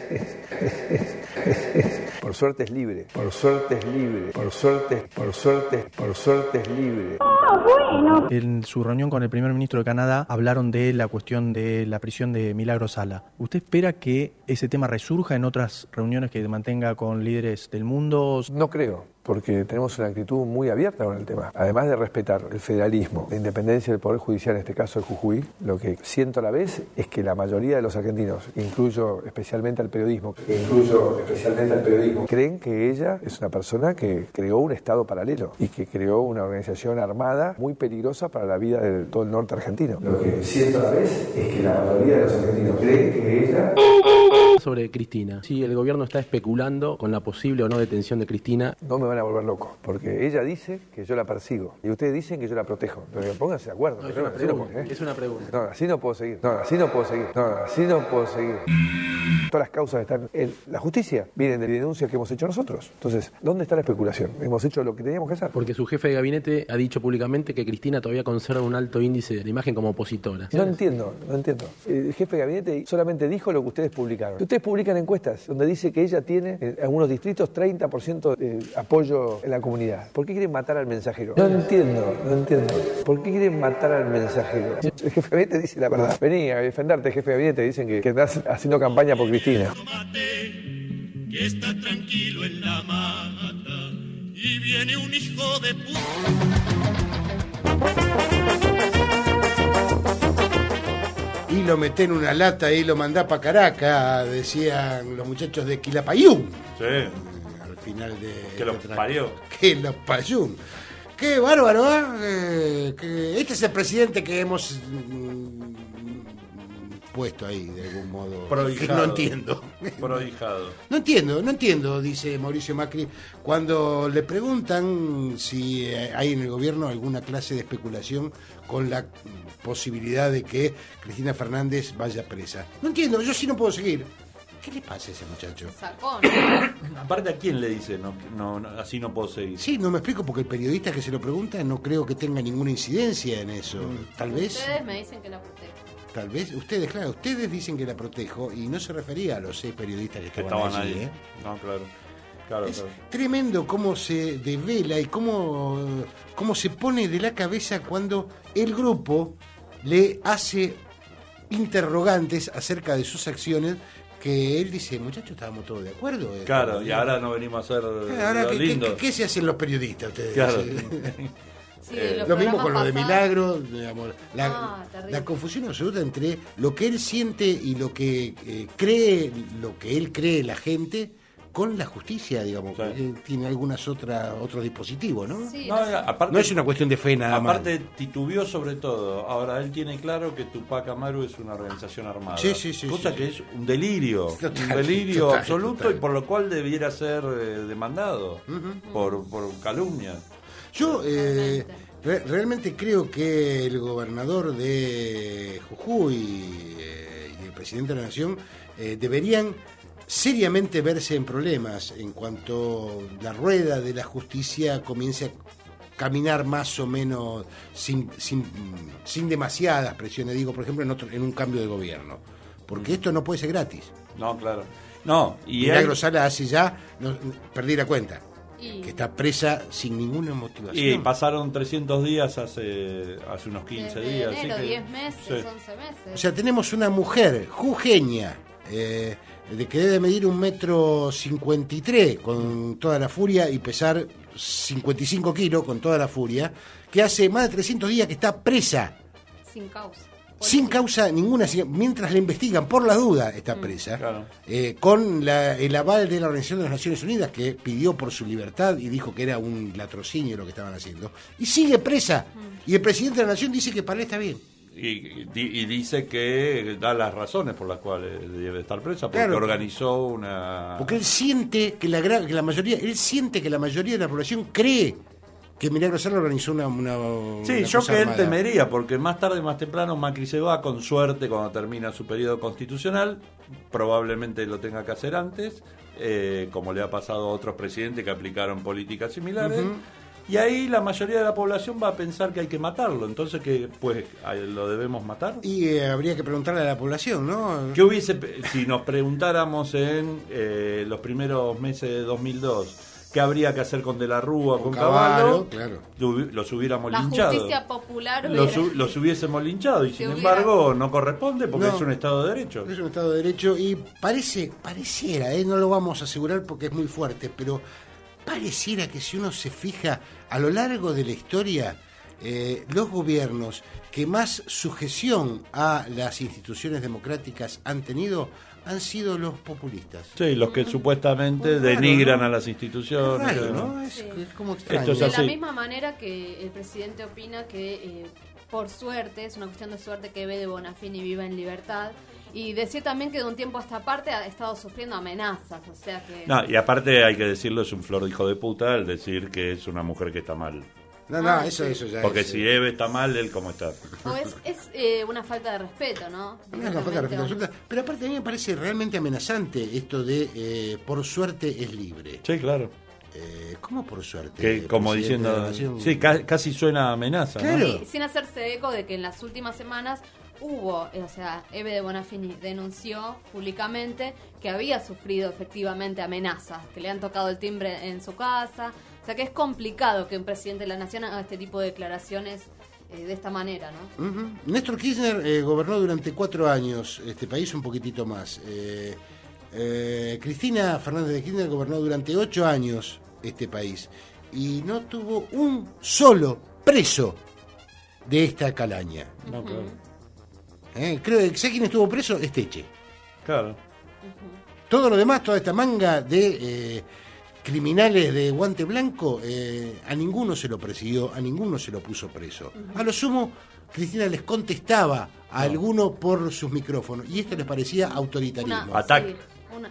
Por suerte es libre, por suerte es libre, por suerte, por suerte, por suerte es libre. Oh, bueno. En su reunión con el primer ministro de Canadá hablaron de la cuestión de la prisión de Milagros Sala. ¿Usted espera que ese tema resurja en otras reuniones que mantenga con líderes del mundo? No creo, porque tenemos una actitud muy abierta con el tema. Además de respetar el federalismo, la independencia del Poder Judicial, en este caso de Jujuy, lo que siento a la vez es que la mayoría de los argentinos, incluyo especialmente al periodismo, incluyo especialmente al periodismo, creen que ella es una persona que creó un Estado paralelo y que creó una organización armada muy peligrosa para la vida de todo el norte argentino. Lo que siento a la vez es que la mayoría de los argentinos creen que ella... Sobre Cristina, si el gobierno está especulando con la posible o no detención de Cristina... No me van a volver loco, porque ella dice que yo la persigo y ustedes dicen que yo la protejo. Pero pónganse de acuerdo. No, es, una no, pregunta, no, ¿eh? es una pregunta. No, así no puedo seguir. No, así no puedo seguir. No, así no puedo seguir. Todas las causas están en la justicia, vienen de denuncias que hemos hecho nosotros. Entonces, ¿dónde está la especulación? Hemos hecho lo que teníamos que hacer. Porque su jefe de gabinete ha dicho públicamente que Cristina todavía conserva un alto índice de imagen como opositora. No entiendo, no entiendo. El jefe de gabinete solamente dijo lo que ustedes publicaron. Ustedes publican encuestas donde dice que ella tiene en algunos distritos treinta por ciento de apoyo en la comunidad. ¿Por qué quieren matar al mensajero? No entiendo, no entiendo. ¿Por qué quieren matar al mensajero? El jefe de gabinete dice la verdad. Vení a defenderte, jefe de gabinete. Dicen que, que estás haciendo campaña por Cristina. Que está tranquilo en la mata y viene un hijo de puta. y lo meté en una lata y lo mandá para Caracas, decían los muchachos de Quilapayún. Sí. Al final de... Que los parió. Que los payún. Qué bárbaro, ¿eh? Eh, que este es el presidente que hemos mm, puesto ahí, de algún modo. Prohijado. Que no entiendo. Prohijado. No entiendo, no entiendo, dice Mauricio Macri, cuando le preguntan si hay en el gobierno alguna clase de especulación con la posibilidad de que Cristina Fernández vaya presa. No entiendo, yo sí no puedo seguir. ¿Qué le pasa a ese muchacho? Sacó, ¿no? Aparte, ¿a quién le dice? No, no, no, así no puedo seguir. Sí, no me explico, porque el periodista que se lo pregunta no creo que tenga ninguna incidencia en eso. Tal vez... Ustedes me dicen que la protejo. Tal vez, ustedes, claro, ustedes dicen que la protejo y no se refería a los seis periodistas que estaban, estaban allí, ahí. ¿eh? No, claro. claro, Es claro. tremendo cómo se devela y cómo, cómo se pone de la cabeza cuando el grupo le hace interrogantes acerca de sus acciones, que él dice, muchachos, estábamos todos de acuerdo. Claro, y ahora no venimos a hacer Ahora, lo ¿qué, lindo. ¿qué, qué se hacen los periodistas ustedes? Claro. Sí, Eh, los Lo mismo programas con lo de pasados. Milagro, digamos, la, Ah, terrible. la confusión absoluta entre lo que él siente y lo que eh, cree, lo que él cree la gente, con la justicia, digamos. Eh, tiene algunas otras otros dispositivos, ¿no? Sí, No, no sé. aparte, No es una cuestión de fe nada más. Aparte, titubeó sobre todo. Ahora, él tiene claro que Tupac Amaru es una organización armada. Sí, sí, sí, Cosa sí, que sí. es un delirio. Total, un delirio total, absoluto total. y por lo cual debiera ser eh, demandado Ujú. por, por calumnia. Yo eh, re- realmente creo que el gobernador de Jujuy eh, y el presidente de la Nación eh, deberían seriamente verse en problemas en cuanto la rueda de la justicia comience a caminar más o menos sin, sin, sin demasiadas presiones, digo, por ejemplo, en, otro, en un cambio de gobierno. Porque esto no puede ser gratis. No, claro. No, y Milagro él- Sala hace ya, no, perdí la cuenta, Y- que está presa sin ninguna motivación. Y pasaron trescientos días hace, hace unos quince Desde días. enero, así que- diez meses, sí. once meses. O sea, tenemos una mujer jujeña, eh, de que debe medir un metro cincuenta y tres con toda la furia y pesar cincuenta y cinco kilos con toda la furia, que hace más de trescientos días que está presa, Sin causa. sin causa ninguna, mientras la investigan por la duda, está presa, eh, con la- el aval de la Organización de las Naciones Unidas, que pidió por su libertad y dijo que era un latrocinio lo que estaban haciendo, y sigue presa, y el presidente de la Nación dice que para él está bien. Y, y- y dice que da las razones por las cuales debe estar presa, porque Claro. organizó una... Porque él siente que la, gra- que la mayoría, él siente que la mayoría de la población cree que Milagro Sala organizó una, una Sí, una yo cosa que él armada. temería, porque más tarde, más temprano, Macri se va, con suerte, cuando termina su periodo constitucional, probablemente lo tenga que hacer antes, eh, como le ha pasado a otros presidentes que aplicaron políticas similares, Ujú. y ahí la mayoría de la población va a pensar que hay que matarlo, entonces que pues ¿a- lo debemos matar. Y eh, habría que preguntarle a la población, ¿no? ¿Qué hubiese, si nos preguntáramos en eh, los primeros meses de dos mil dos, qué habría que hacer con De la Rúa, con, Con Caballo? Caballo, claro. Lo- Los hubiéramos La linchado. justicia popular Los, hubiera- hu- los hubiésemos linchado y Se sin hubiera- embargo no corresponde porque No. es un Estado de Derecho. Es un Estado de Derecho y parece, pareciera, ¿eh? No lo vamos a asegurar porque es muy fuerte, pero pareciera que si uno se fija a lo largo de la historia, eh, los gobiernos que más sujeción a las instituciones democráticas han tenido han sido los populistas. Sí, los que supuestamente Muy raro, denigran ¿no? a las instituciones. Es raro, ¿no? ¿no? Es, Sí. es como extraño. Esto es De así. la misma manera que el presidente opina que eh, por suerte, es una cuestión de suerte que Bede Bonafini viva en libertad, y decir también que de un tiempo a esta parte ha estado sufriendo amenazas, o sea que... No, y aparte hay que decirlo, es un flor de hijo de puta el decir que es una mujer que está mal. No, no, Ah, eso, sí. eso ya Porque es, si eh, Eve está mal, él cómo está. O es, es eh, una falta de respeto, ¿no? No es una falta de respeto absoluta, pero aparte a mí me parece realmente amenazante esto de eh, por suerte es libre. Sí, claro. Eh, ¿Cómo por suerte? Que como Presidente de la diciendo... Nación? Sí, ca- casi suena a amenaza. ¿no? Claro. Sí, sin hacerse eco de que en las últimas semanas hubo, eh, o sea, Eve de Bonafini denunció públicamente que había sufrido efectivamente amenazas, que le han tocado el timbre en su casa, o sea que es complicado que un presidente de la nación haga este tipo de declaraciones eh, de esta manera, ¿no? Ujú. Néstor Kirchner eh, gobernó durante cuatro años este país, un poquitito más. Eh, eh, Cristina Fernández de Kirchner gobernó durante ocho años este país y no tuvo un solo preso de esta calaña. No, claro. ¿eh? Creo que sé quién estuvo preso, es Teche. Claro. Todo lo demás, toda esta manga de eh, criminales de guante blanco, eh, a ninguno se lo persiguió, a ninguno se lo puso preso. Uh-huh. A lo sumo, Cristina les contestaba a no. alguno por sus micrófonos, y esto les parecía autoritarismo. Una, Ataque. Sí, una...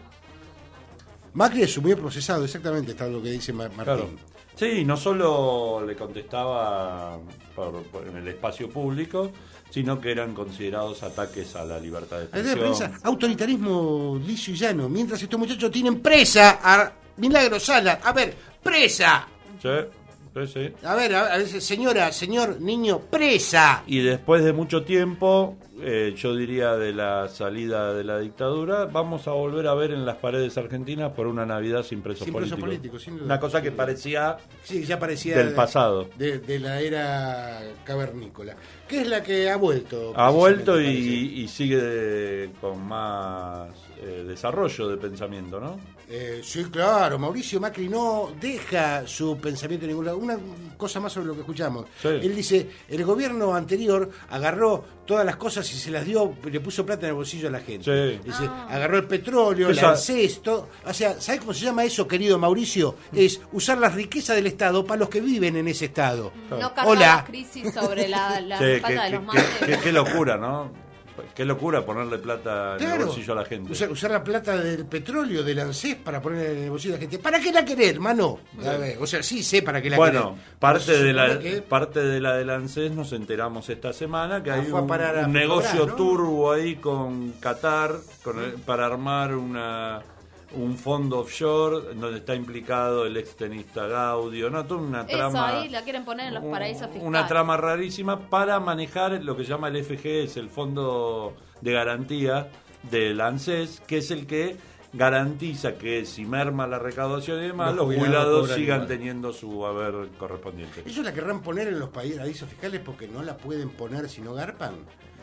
Macri asumió procesado, exactamente, está lo que dice Martín. Claro. Sí, no solo le contestaba por, por, en el espacio público, sino que eran considerados ataques a la libertad de expresión. La prensa, autoritarismo liso y llano, mientras estos muchachos tienen presa a Milagro Sala. A ver, presa. Sí, sí, sí. A ver, a ver, señora, señor, niño, presa. Y después de mucho tiempo, eh, yo diría de la salida de la dictadura, vamos a volver a ver en las paredes argentinas por una Navidad sin presos sin políticos. Preso político, sin una cosa que parecía, sí, ya parecía del de, pasado. De, de la era cavernícola. ¿Qué es la que ha vuelto? Ha vuelto y, y sigue de, con más eh, desarrollo de pensamiento, ¿no? Eh, sí, claro, Mauricio Macri no deja su pensamiento en ningún lado. Una cosa más sobre lo que escuchamos. Sí. Él dice, el gobierno anterior agarró todas las cosas y se las dio, le puso plata en el bolsillo a la gente. Sí. Dice, ah. agarró el petróleo, el ANSES, todo. O sea, ¿sabes cómo se llama eso, querido Mauricio? Es usar las riquezas del Estado para los que viven en ese Estado. No cargar la crisis sobre la, la sí, pata que, de los que, más Qué, qué locura, ¿no? Qué locura ponerle plata claro, en el bolsillo a la gente. Usar, usar la plata del petróleo, del ANSES, para poner en el bolsillo a la gente. ¿Para qué la querer, hermano? A ver, o sea, sí sé para qué la bueno, querer. Bueno, parte de la que... parte de la del ANSES nos enteramos esta semana que ah, hay un, un negocio ¿no? turbo ahí con Qatar con el, para armar una un fondo offshore donde está implicado el extenista Gaudio, ¿no? Toda una trama. Eso ahí la quieren poner en los paraísos fiscales. Una trama rarísima para manejar lo que se llama el F G S, el Fondo de Garantía del ANSES, que es el que garantiza que si merma la recaudación y demás, los, los jubilados sigan teniendo su haber correspondiente. ¿Ellos la querrán poner en los paraísos fiscales porque no la pueden poner si no garpan?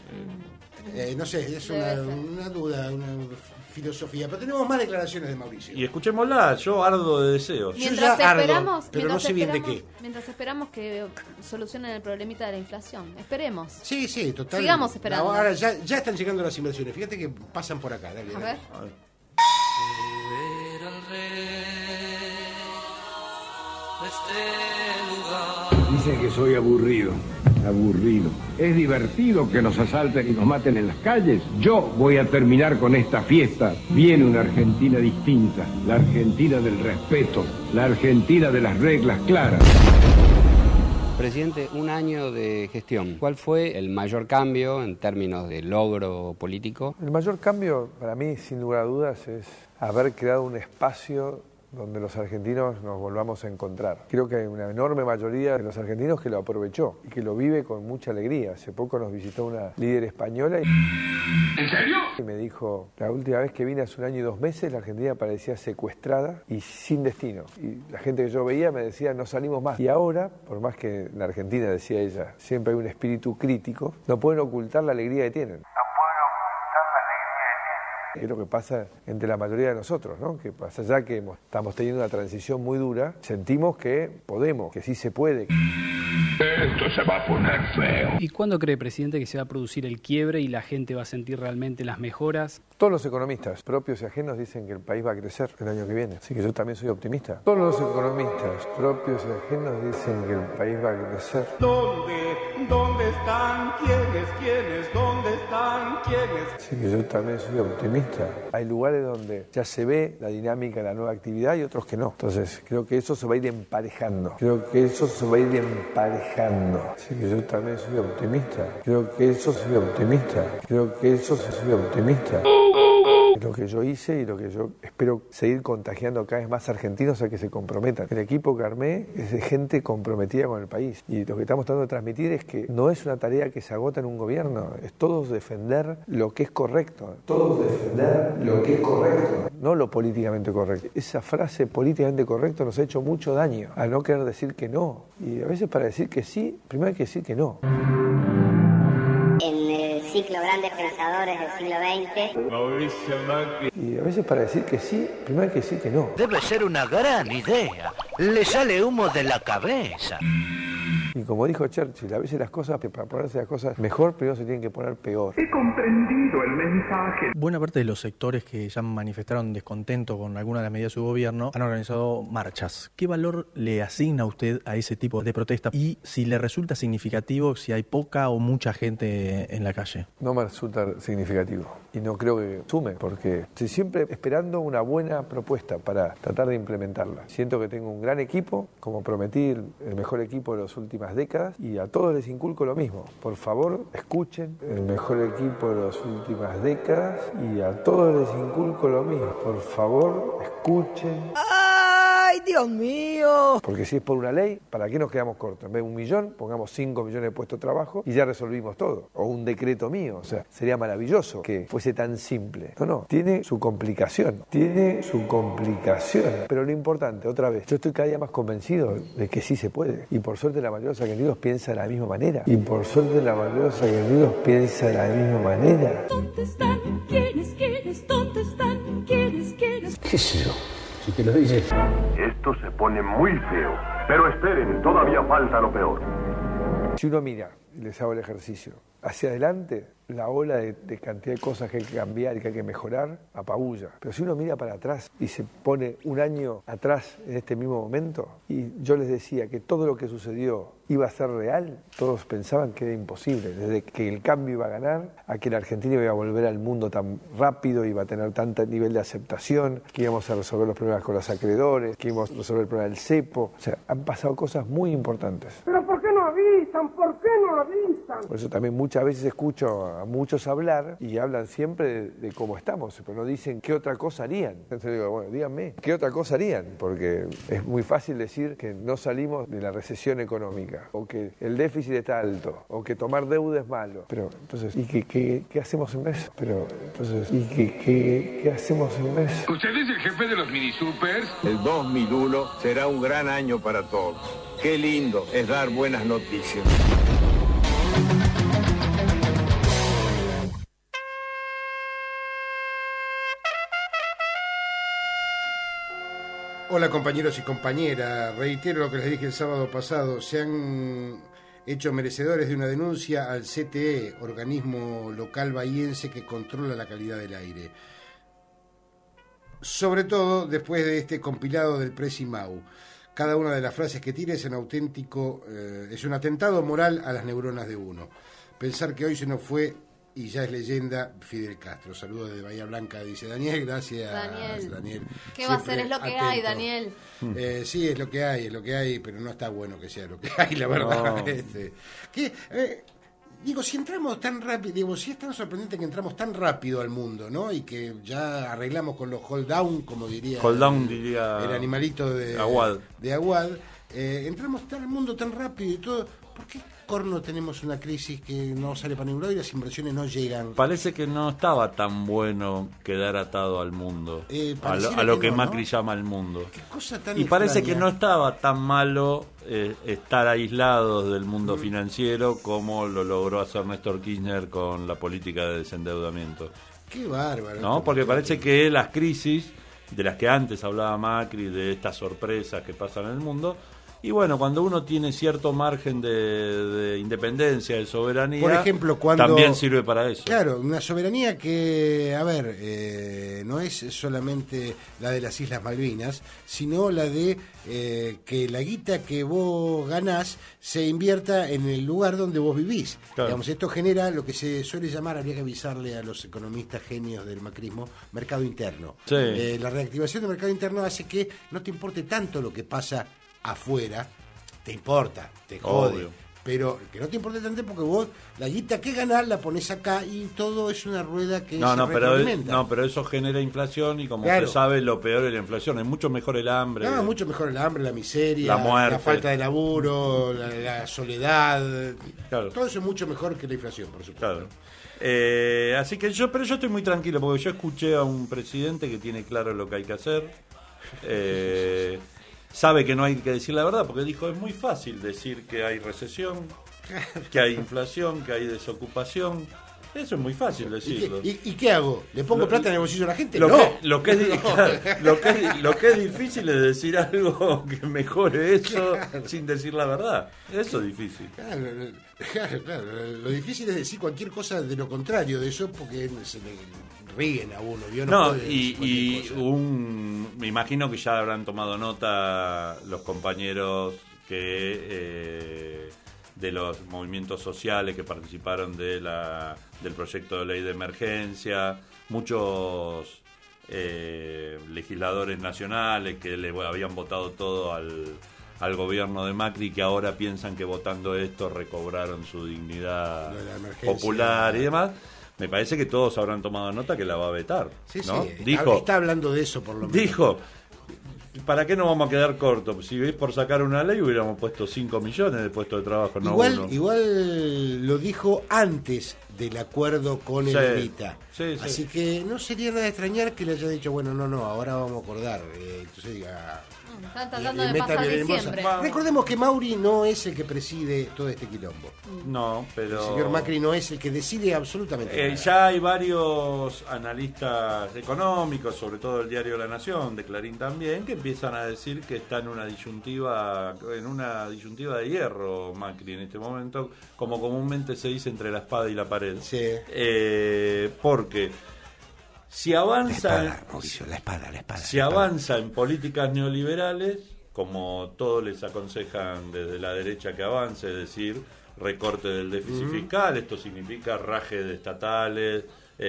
Mm. Eh, no sé, es una, una duda, una filosofía, pero tenemos más declaraciones de Mauricio. Y escuchémosla, yo ardo de deseos. Mientras yo ya esperamos, ardo, pero no sé bien de qué. Mientras esperamos que solucionen el problemita de la inflación. Esperemos. Sí, sí, total. Sigamos esperando. Ahora ya, ya están llegando las inversiones. Fíjate que pasan por acá. Dale, a, dale. Ver. a ver. Dicen que soy aburrido. Aburrido. Es divertido que nos asalten y nos maten en las calles. Yo voy a terminar con esta fiesta. Viene una Argentina distinta, la Argentina del respeto, la Argentina de las reglas claras. Presidente, un año de gestión. ¿Cuál fue el mayor cambio en términos de logro político? El mayor cambio para mí, sin lugar a dudas, es haber creado un espacio donde los argentinos nos volvamos a encontrar. Creo que hay una enorme mayoría de los argentinos que lo aprovechó y que lo vive con mucha alegría. Hace poco nos visitó una líder española y... ¿En serio? Y me dijo, la última vez que vine hace un año y dos meses, la Argentina parecía secuestrada y sin destino. Y la gente que yo veía me decía, no salimos más. Y ahora, por más que en la Argentina, decía ella, siempre hay un espíritu crítico, no pueden ocultar la alegría que tienen. Es lo que pasa entre la mayoría de nosotros, ¿no? Que pasa ya que estamos teniendo una transición muy dura, sentimos que podemos, que sí se puede. Esto se va a poner feo. ¿Y cuándo cree, presidente, que se va a producir el quiebre y la gente va a sentir realmente las mejoras? Todos los economistas, propios y ajenos, dicen que el país va a crecer el año que viene. Así que yo también soy optimista. Todos los economistas, propios y ajenos, dicen que el país va a crecer. ¿Dónde? ¿Dónde están? ¿Quiénes? ¿Quiénes? ¿Dónde están? ¿Quiénes? Así que yo también soy optimista. Hay lugares donde ya se ve la dinámica de la nueva actividad y otros que no. Entonces, creo que eso se va a ir emparejando. Creo que eso se va a ir emparejando. Así que yo también soy optimista. Creo que eso soy optimista. Creo que eso soy optimista. Lo que yo hice y lo que yo espero seguir contagiando cada vez más argentinos a que se comprometan. El equipo que armé es de gente comprometida con el país. Y lo que estamos tratando de transmitir es que no es una tarea que se agota en un gobierno. Es todos defender lo que es correcto. Todos defender lo que es correcto. No lo políticamente correcto. Esa frase políticamente correcto nos ha hecho mucho daño. A no querer decir que no. Y a veces para decir que sí, primero hay que decir que no. En el ciclo Grandes Pensadores del siglo veinte. Y a veces para decir que sí, primero hay que decir que no. Debe ser una gran idea. Le sale humo de la cabeza. Y Y como dijo Churchill, a veces las cosas, para ponerse las cosas mejor, primero se tienen que poner peor. He comprendido el mensaje. Buena parte de los sectores que ya manifestaron descontento con alguna de las medidas de su gobierno han organizado marchas. ¿Qué valor le asigna usted a ese tipo de protesta? Y si le resulta significativo si hay poca o mucha gente en la calle. No me resulta significativo y no creo que sume, porque estoy siempre esperando una buena propuesta para tratar de implementarla. Siento que tengo un gran equipo, como prometí, el mejor equipo de las últimas décadas, y a todos les inculco lo mismo. Por favor, escuchen, el mejor equipo de las últimas décadas, y a todos les inculco lo mismo. Por favor, escuchen. ¡Ay, Dios mío! Porque si es por una ley, ¿para qué nos quedamos cortos? En vez de un millón, pongamos cinco millones de puestos de trabajo y ya resolvimos todo. O un decreto mío, o sea, sería maravilloso que fuese tan simple. No, no, tiene su complicación, tiene su complicación. Pero lo importante, otra vez, yo estoy cada día más convencido de que sí se puede. Y por suerte la mayoría de los argentinos piensa de la misma manera. Y por suerte la mayoría de los argentinos piensa de la misma manera. ¿Dónde están? ¿Quiénes, quiénes? ¿Dónde están? ¿Quiénes, quiénes? ¿Qué sé yo? Si te lo dices. Esto se pone muy feo. Pero esperen, todavía falta lo peor. Si uno mira, y les hago el ejercicio, hacia adelante, la ola de, de cantidad de cosas que hay que cambiar y que hay que mejorar, apabulla. Pero si uno mira para atrás y se pone un año atrás en este mismo momento, y yo les decía que todo lo que sucedió iba a ser real, todos pensaban que era imposible, desde que el cambio iba a ganar, a que la Argentina iba a volver al mundo tan rápido, iba a tener tanto nivel de aceptación, que íbamos a resolver los problemas con los acreedores, que íbamos a resolver el problema del cepo. O sea, han pasado cosas muy importantes. ¿Pero por qué no avisan? ¿Por qué no avisan? Por eso también muchas veces escucho a muchos hablar y hablan siempre de, de cómo estamos, pero no dicen qué otra cosa harían. Entonces digo, bueno, díganme, ¿qué otra cosa harían? Porque es muy fácil decir que no salimos de la recesión económica, o que el déficit está alto, o que tomar deuda es malo. Pero entonces, ¿y qué, qué, qué hacemos en eso? Pero entonces, ¿y qué, qué, qué hacemos en eso? ¿Usted es el jefe de los mini supers? El dos mil uno será un gran año para todos. Qué lindo es dar buenas noticias. Hola compañeros y compañeras, reitero lo que les dije el sábado pasado, se han hecho merecedores de una denuncia al C T E, organismo local bahiense que controla la calidad del aire. Sobre todo después de este compilado del Presimau. Cada una de las frases que tira es un auténtico, eh, es un atentado moral a las neuronas de uno. Pensar que hoy se nos fue y ya es leyenda Fidel Castro. Saludos desde Bahía Blanca, dice Daniel. Gracias, Daniel. Daniel. ¿Qué va a ser? Es lo que atento. Hay, Daniel. Eh, sí, es lo que hay, es lo que hay, pero no está bueno que sea lo que hay, la verdad. No. Este, que, eh, digo, si entramos tan rápido, digo, si es tan sorprendente que entramos tan rápido al mundo, ¿no? Y que ya arreglamos con los hold down, como diría, hold down, diría el animalito de Aguad. De Aguad. Eh, entramos tan al mundo tan rápido y todo. ¿Por qué corno tenemos una crisis que no sale para ningún lado y las inversiones no llegan? Parece que no estaba tan bueno quedar atado al mundo, eh, a lo, a lo que, que no, Macri ¿no? llama el mundo. Qué cosa tan y parece extraña. que no estaba tan malo eh, estar aislados del mundo mm. financiero como lo logró hacer Néstor Kirchner con la política de desendeudamiento. Qué bárbaro. ¿No? Porque parece que las crisis de las que antes hablaba Macri, de estas sorpresas que pasan en el mundo, y bueno, cuando uno tiene cierto margen de, de independencia, de soberanía, por ejemplo, cuando, también sirve para eso. Claro, una soberanía que, a ver, eh, no es solamente la de las Islas Malvinas, sino la de eh, que la guita que vos ganás se invierta en el lugar donde vos vivís. Claro. Digamos, esto genera lo que se suele llamar, habría que avisarle a los economistas genios del macrismo, mercado interno. Sí. Eh, la reactivación del mercado interno hace que no te importe tanto lo que pasa afuera, te importa, te jode, obvio. Pero que no te importe tanto porque vos la guita que ganás la pones acá y todo es una rueda que no, se no, pero no, pero eso genera inflación y como claro. usted sabe, lo peor es la inflación, es mucho mejor el hambre. No, mucho mejor el hambre, la miseria, la muerte, la falta de laburo, la, la soledad, claro. Todo eso es mucho mejor que la inflación, por supuesto. Claro. Eh, así que yo, pero yo estoy muy tranquilo porque yo escuché a un presidente que tiene claro lo que hay que hacer. Eh, sabe que no hay que decir la verdad porque dijo, es muy fácil decir que hay recesión, que hay inflación, que hay desocupación. Eso es muy fácil decirlo. ¿Y, y, y qué hago? ¿Le pongo Lo- plata en el bolsillo a la gente? Lo, no. que, lo, que es, di- claro, lo, que es, lo que es difícil es decir algo que mejore eso sin decir la verdad. Eso es difícil. Claro, claro, claro. Lo difícil es decir cualquier cosa de lo contrario de eso porque se le ríen a uno. ¿Vio? No, puede y, decir cualquier y cosa. un, me imagino que ya habrán tomado nota los compañeros que eh, de los movimientos sociales que participaron de la del proyecto de ley de emergencia, muchos eh, legisladores nacionales que le habían votado todo al, al gobierno de Macri, que ahora piensan que votando esto recobraron su dignidad Lo de la emergencia. popular y demás. Me parece que todos habrán tomado nota que la va a vetar. Sí, ¿no? sí, está, Dijo, está hablando de eso por lo menos. dijo, ¿para qué nos vamos a quedar cortos? Si veis por sacar una ley hubiéramos puesto cinco millones de puestos de trabajo, no Igual, uno. igual lo dijo antes del acuerdo con Sí, el Evita. sí, sí. Así que no sería nada de extrañar que le haya dicho, bueno, no, no, ahora vamos a acordar. Eh, entonces diga... Están tratando le de meta pasar bien en bolsa. diciembre. Recordemos que Mauri no es el que preside todo este quilombo. No, pero... El señor Macri no es el que decide absolutamente Eh, nada. ya hay varios analistas económicos, sobre todo el diario La Nación, de Clarín también, que empiezan a decir que está en una disyuntiva, en una disyuntiva de hierro Macri en este momento, como comúnmente se dice, entre la espada y la pared. Sí. Eh, porque si avanza, La espada, Mauricio, la espada, la espada. si la espada. avanza en políticas neoliberales, como todos les aconsejan desde la derecha que avance, es decir, recorte del déficit Mm. fiscal, esto significa raje de estatales,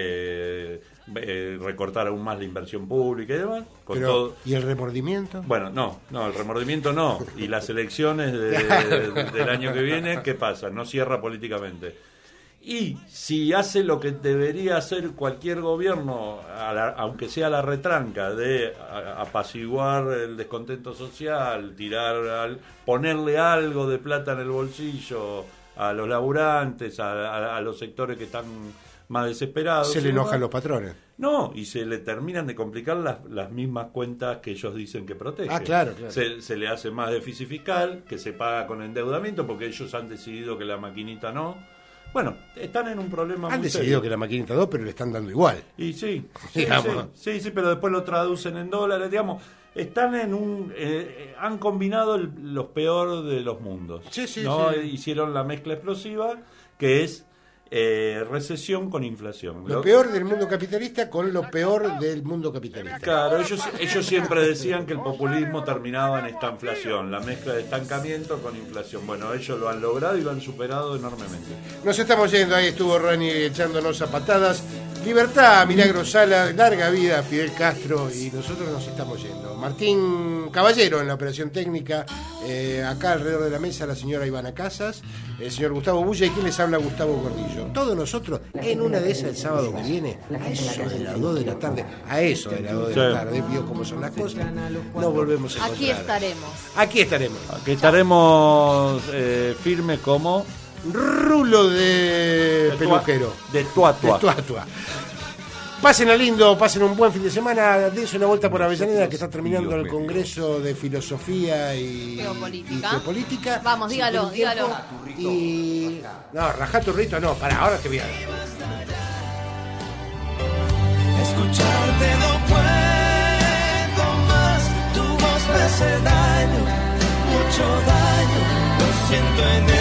eh, eh, recortar aún más la inversión pública y demás. Con Pero, todo. ¿y el remordimiento? Bueno, no, no, el remordimiento no. Y las elecciones de- de- del año que viene, ¿qué pasa? No cierra políticamente. Y si hace lo que debería hacer cualquier gobierno, a la- aunque sea la retranca, de a- apaciguar el descontento social, tirar al, ponerle algo de plata en el bolsillo a los laburantes, a, a- a los sectores que están más desesperados. Se le y demás. enojan los patrones. No, y se le terminan de complicar las, las mismas cuentas que ellos dicen que protegen. Ah, claro, claro. Se, se le hace más déficit fiscal, que se paga con endeudamiento, porque ellos han decidido que la maquinita no. Bueno, están en un problema Han muy decidido serio. que la maquinita dos, pero le están dando igual. Y sí, sí, Digamos. sí, sí, sí, pero después lo traducen en dólares, digamos. Están en un... eh, eh, han combinado el- los peor de los mundos. Sí, sí, ¿no? sí. Hicieron la mezcla explosiva, que es eh, recesión con inflación. Lo peor del mundo capitalista con lo peor del mundo capitalista. Claro, ellos, ellos siempre decían que el populismo terminaba en esta inflación, la mezcla de estancamiento con inflación. Bueno, ellos lo han logrado y lo han superado enormemente. Nos estamos yendo, ahí estuvo Rani echándonos a patadas. Libertad, Milagro Sala, larga vida, Fidel Castro, y nosotros nos estamos yendo. Martín Caballero en la operación técnica, eh, acá alrededor de la mesa la señora Ivana Casas, el señor Gustavo Bulla y quien les habla, Gustavo Gordillo. Todos nosotros en una de esas el sábado que viene, a eso de las dos de la tarde, a eso de las dos de la Sí. tarde, vio cómo son las cosas, nos volvemos a encontrar. Aquí estaremos. Aquí estaremos. Aquí estaremos eh, firmes como... Rulo de tua- peluquero. De tuatua. De tuatua. Pasen a lindo, pasen un buen fin de semana, dense una vuelta por Avellaneda que está terminando el Congreso de Filosofía y Geopolítica. y Geopolítica. Vamos, Si dígalo, tienen tiempo. dígalo. Y... No, rajá tu rito, no, para, ahora te voy a... Escucharte no puedo más, tu voz me hace daño, mucho daño, lo siento en el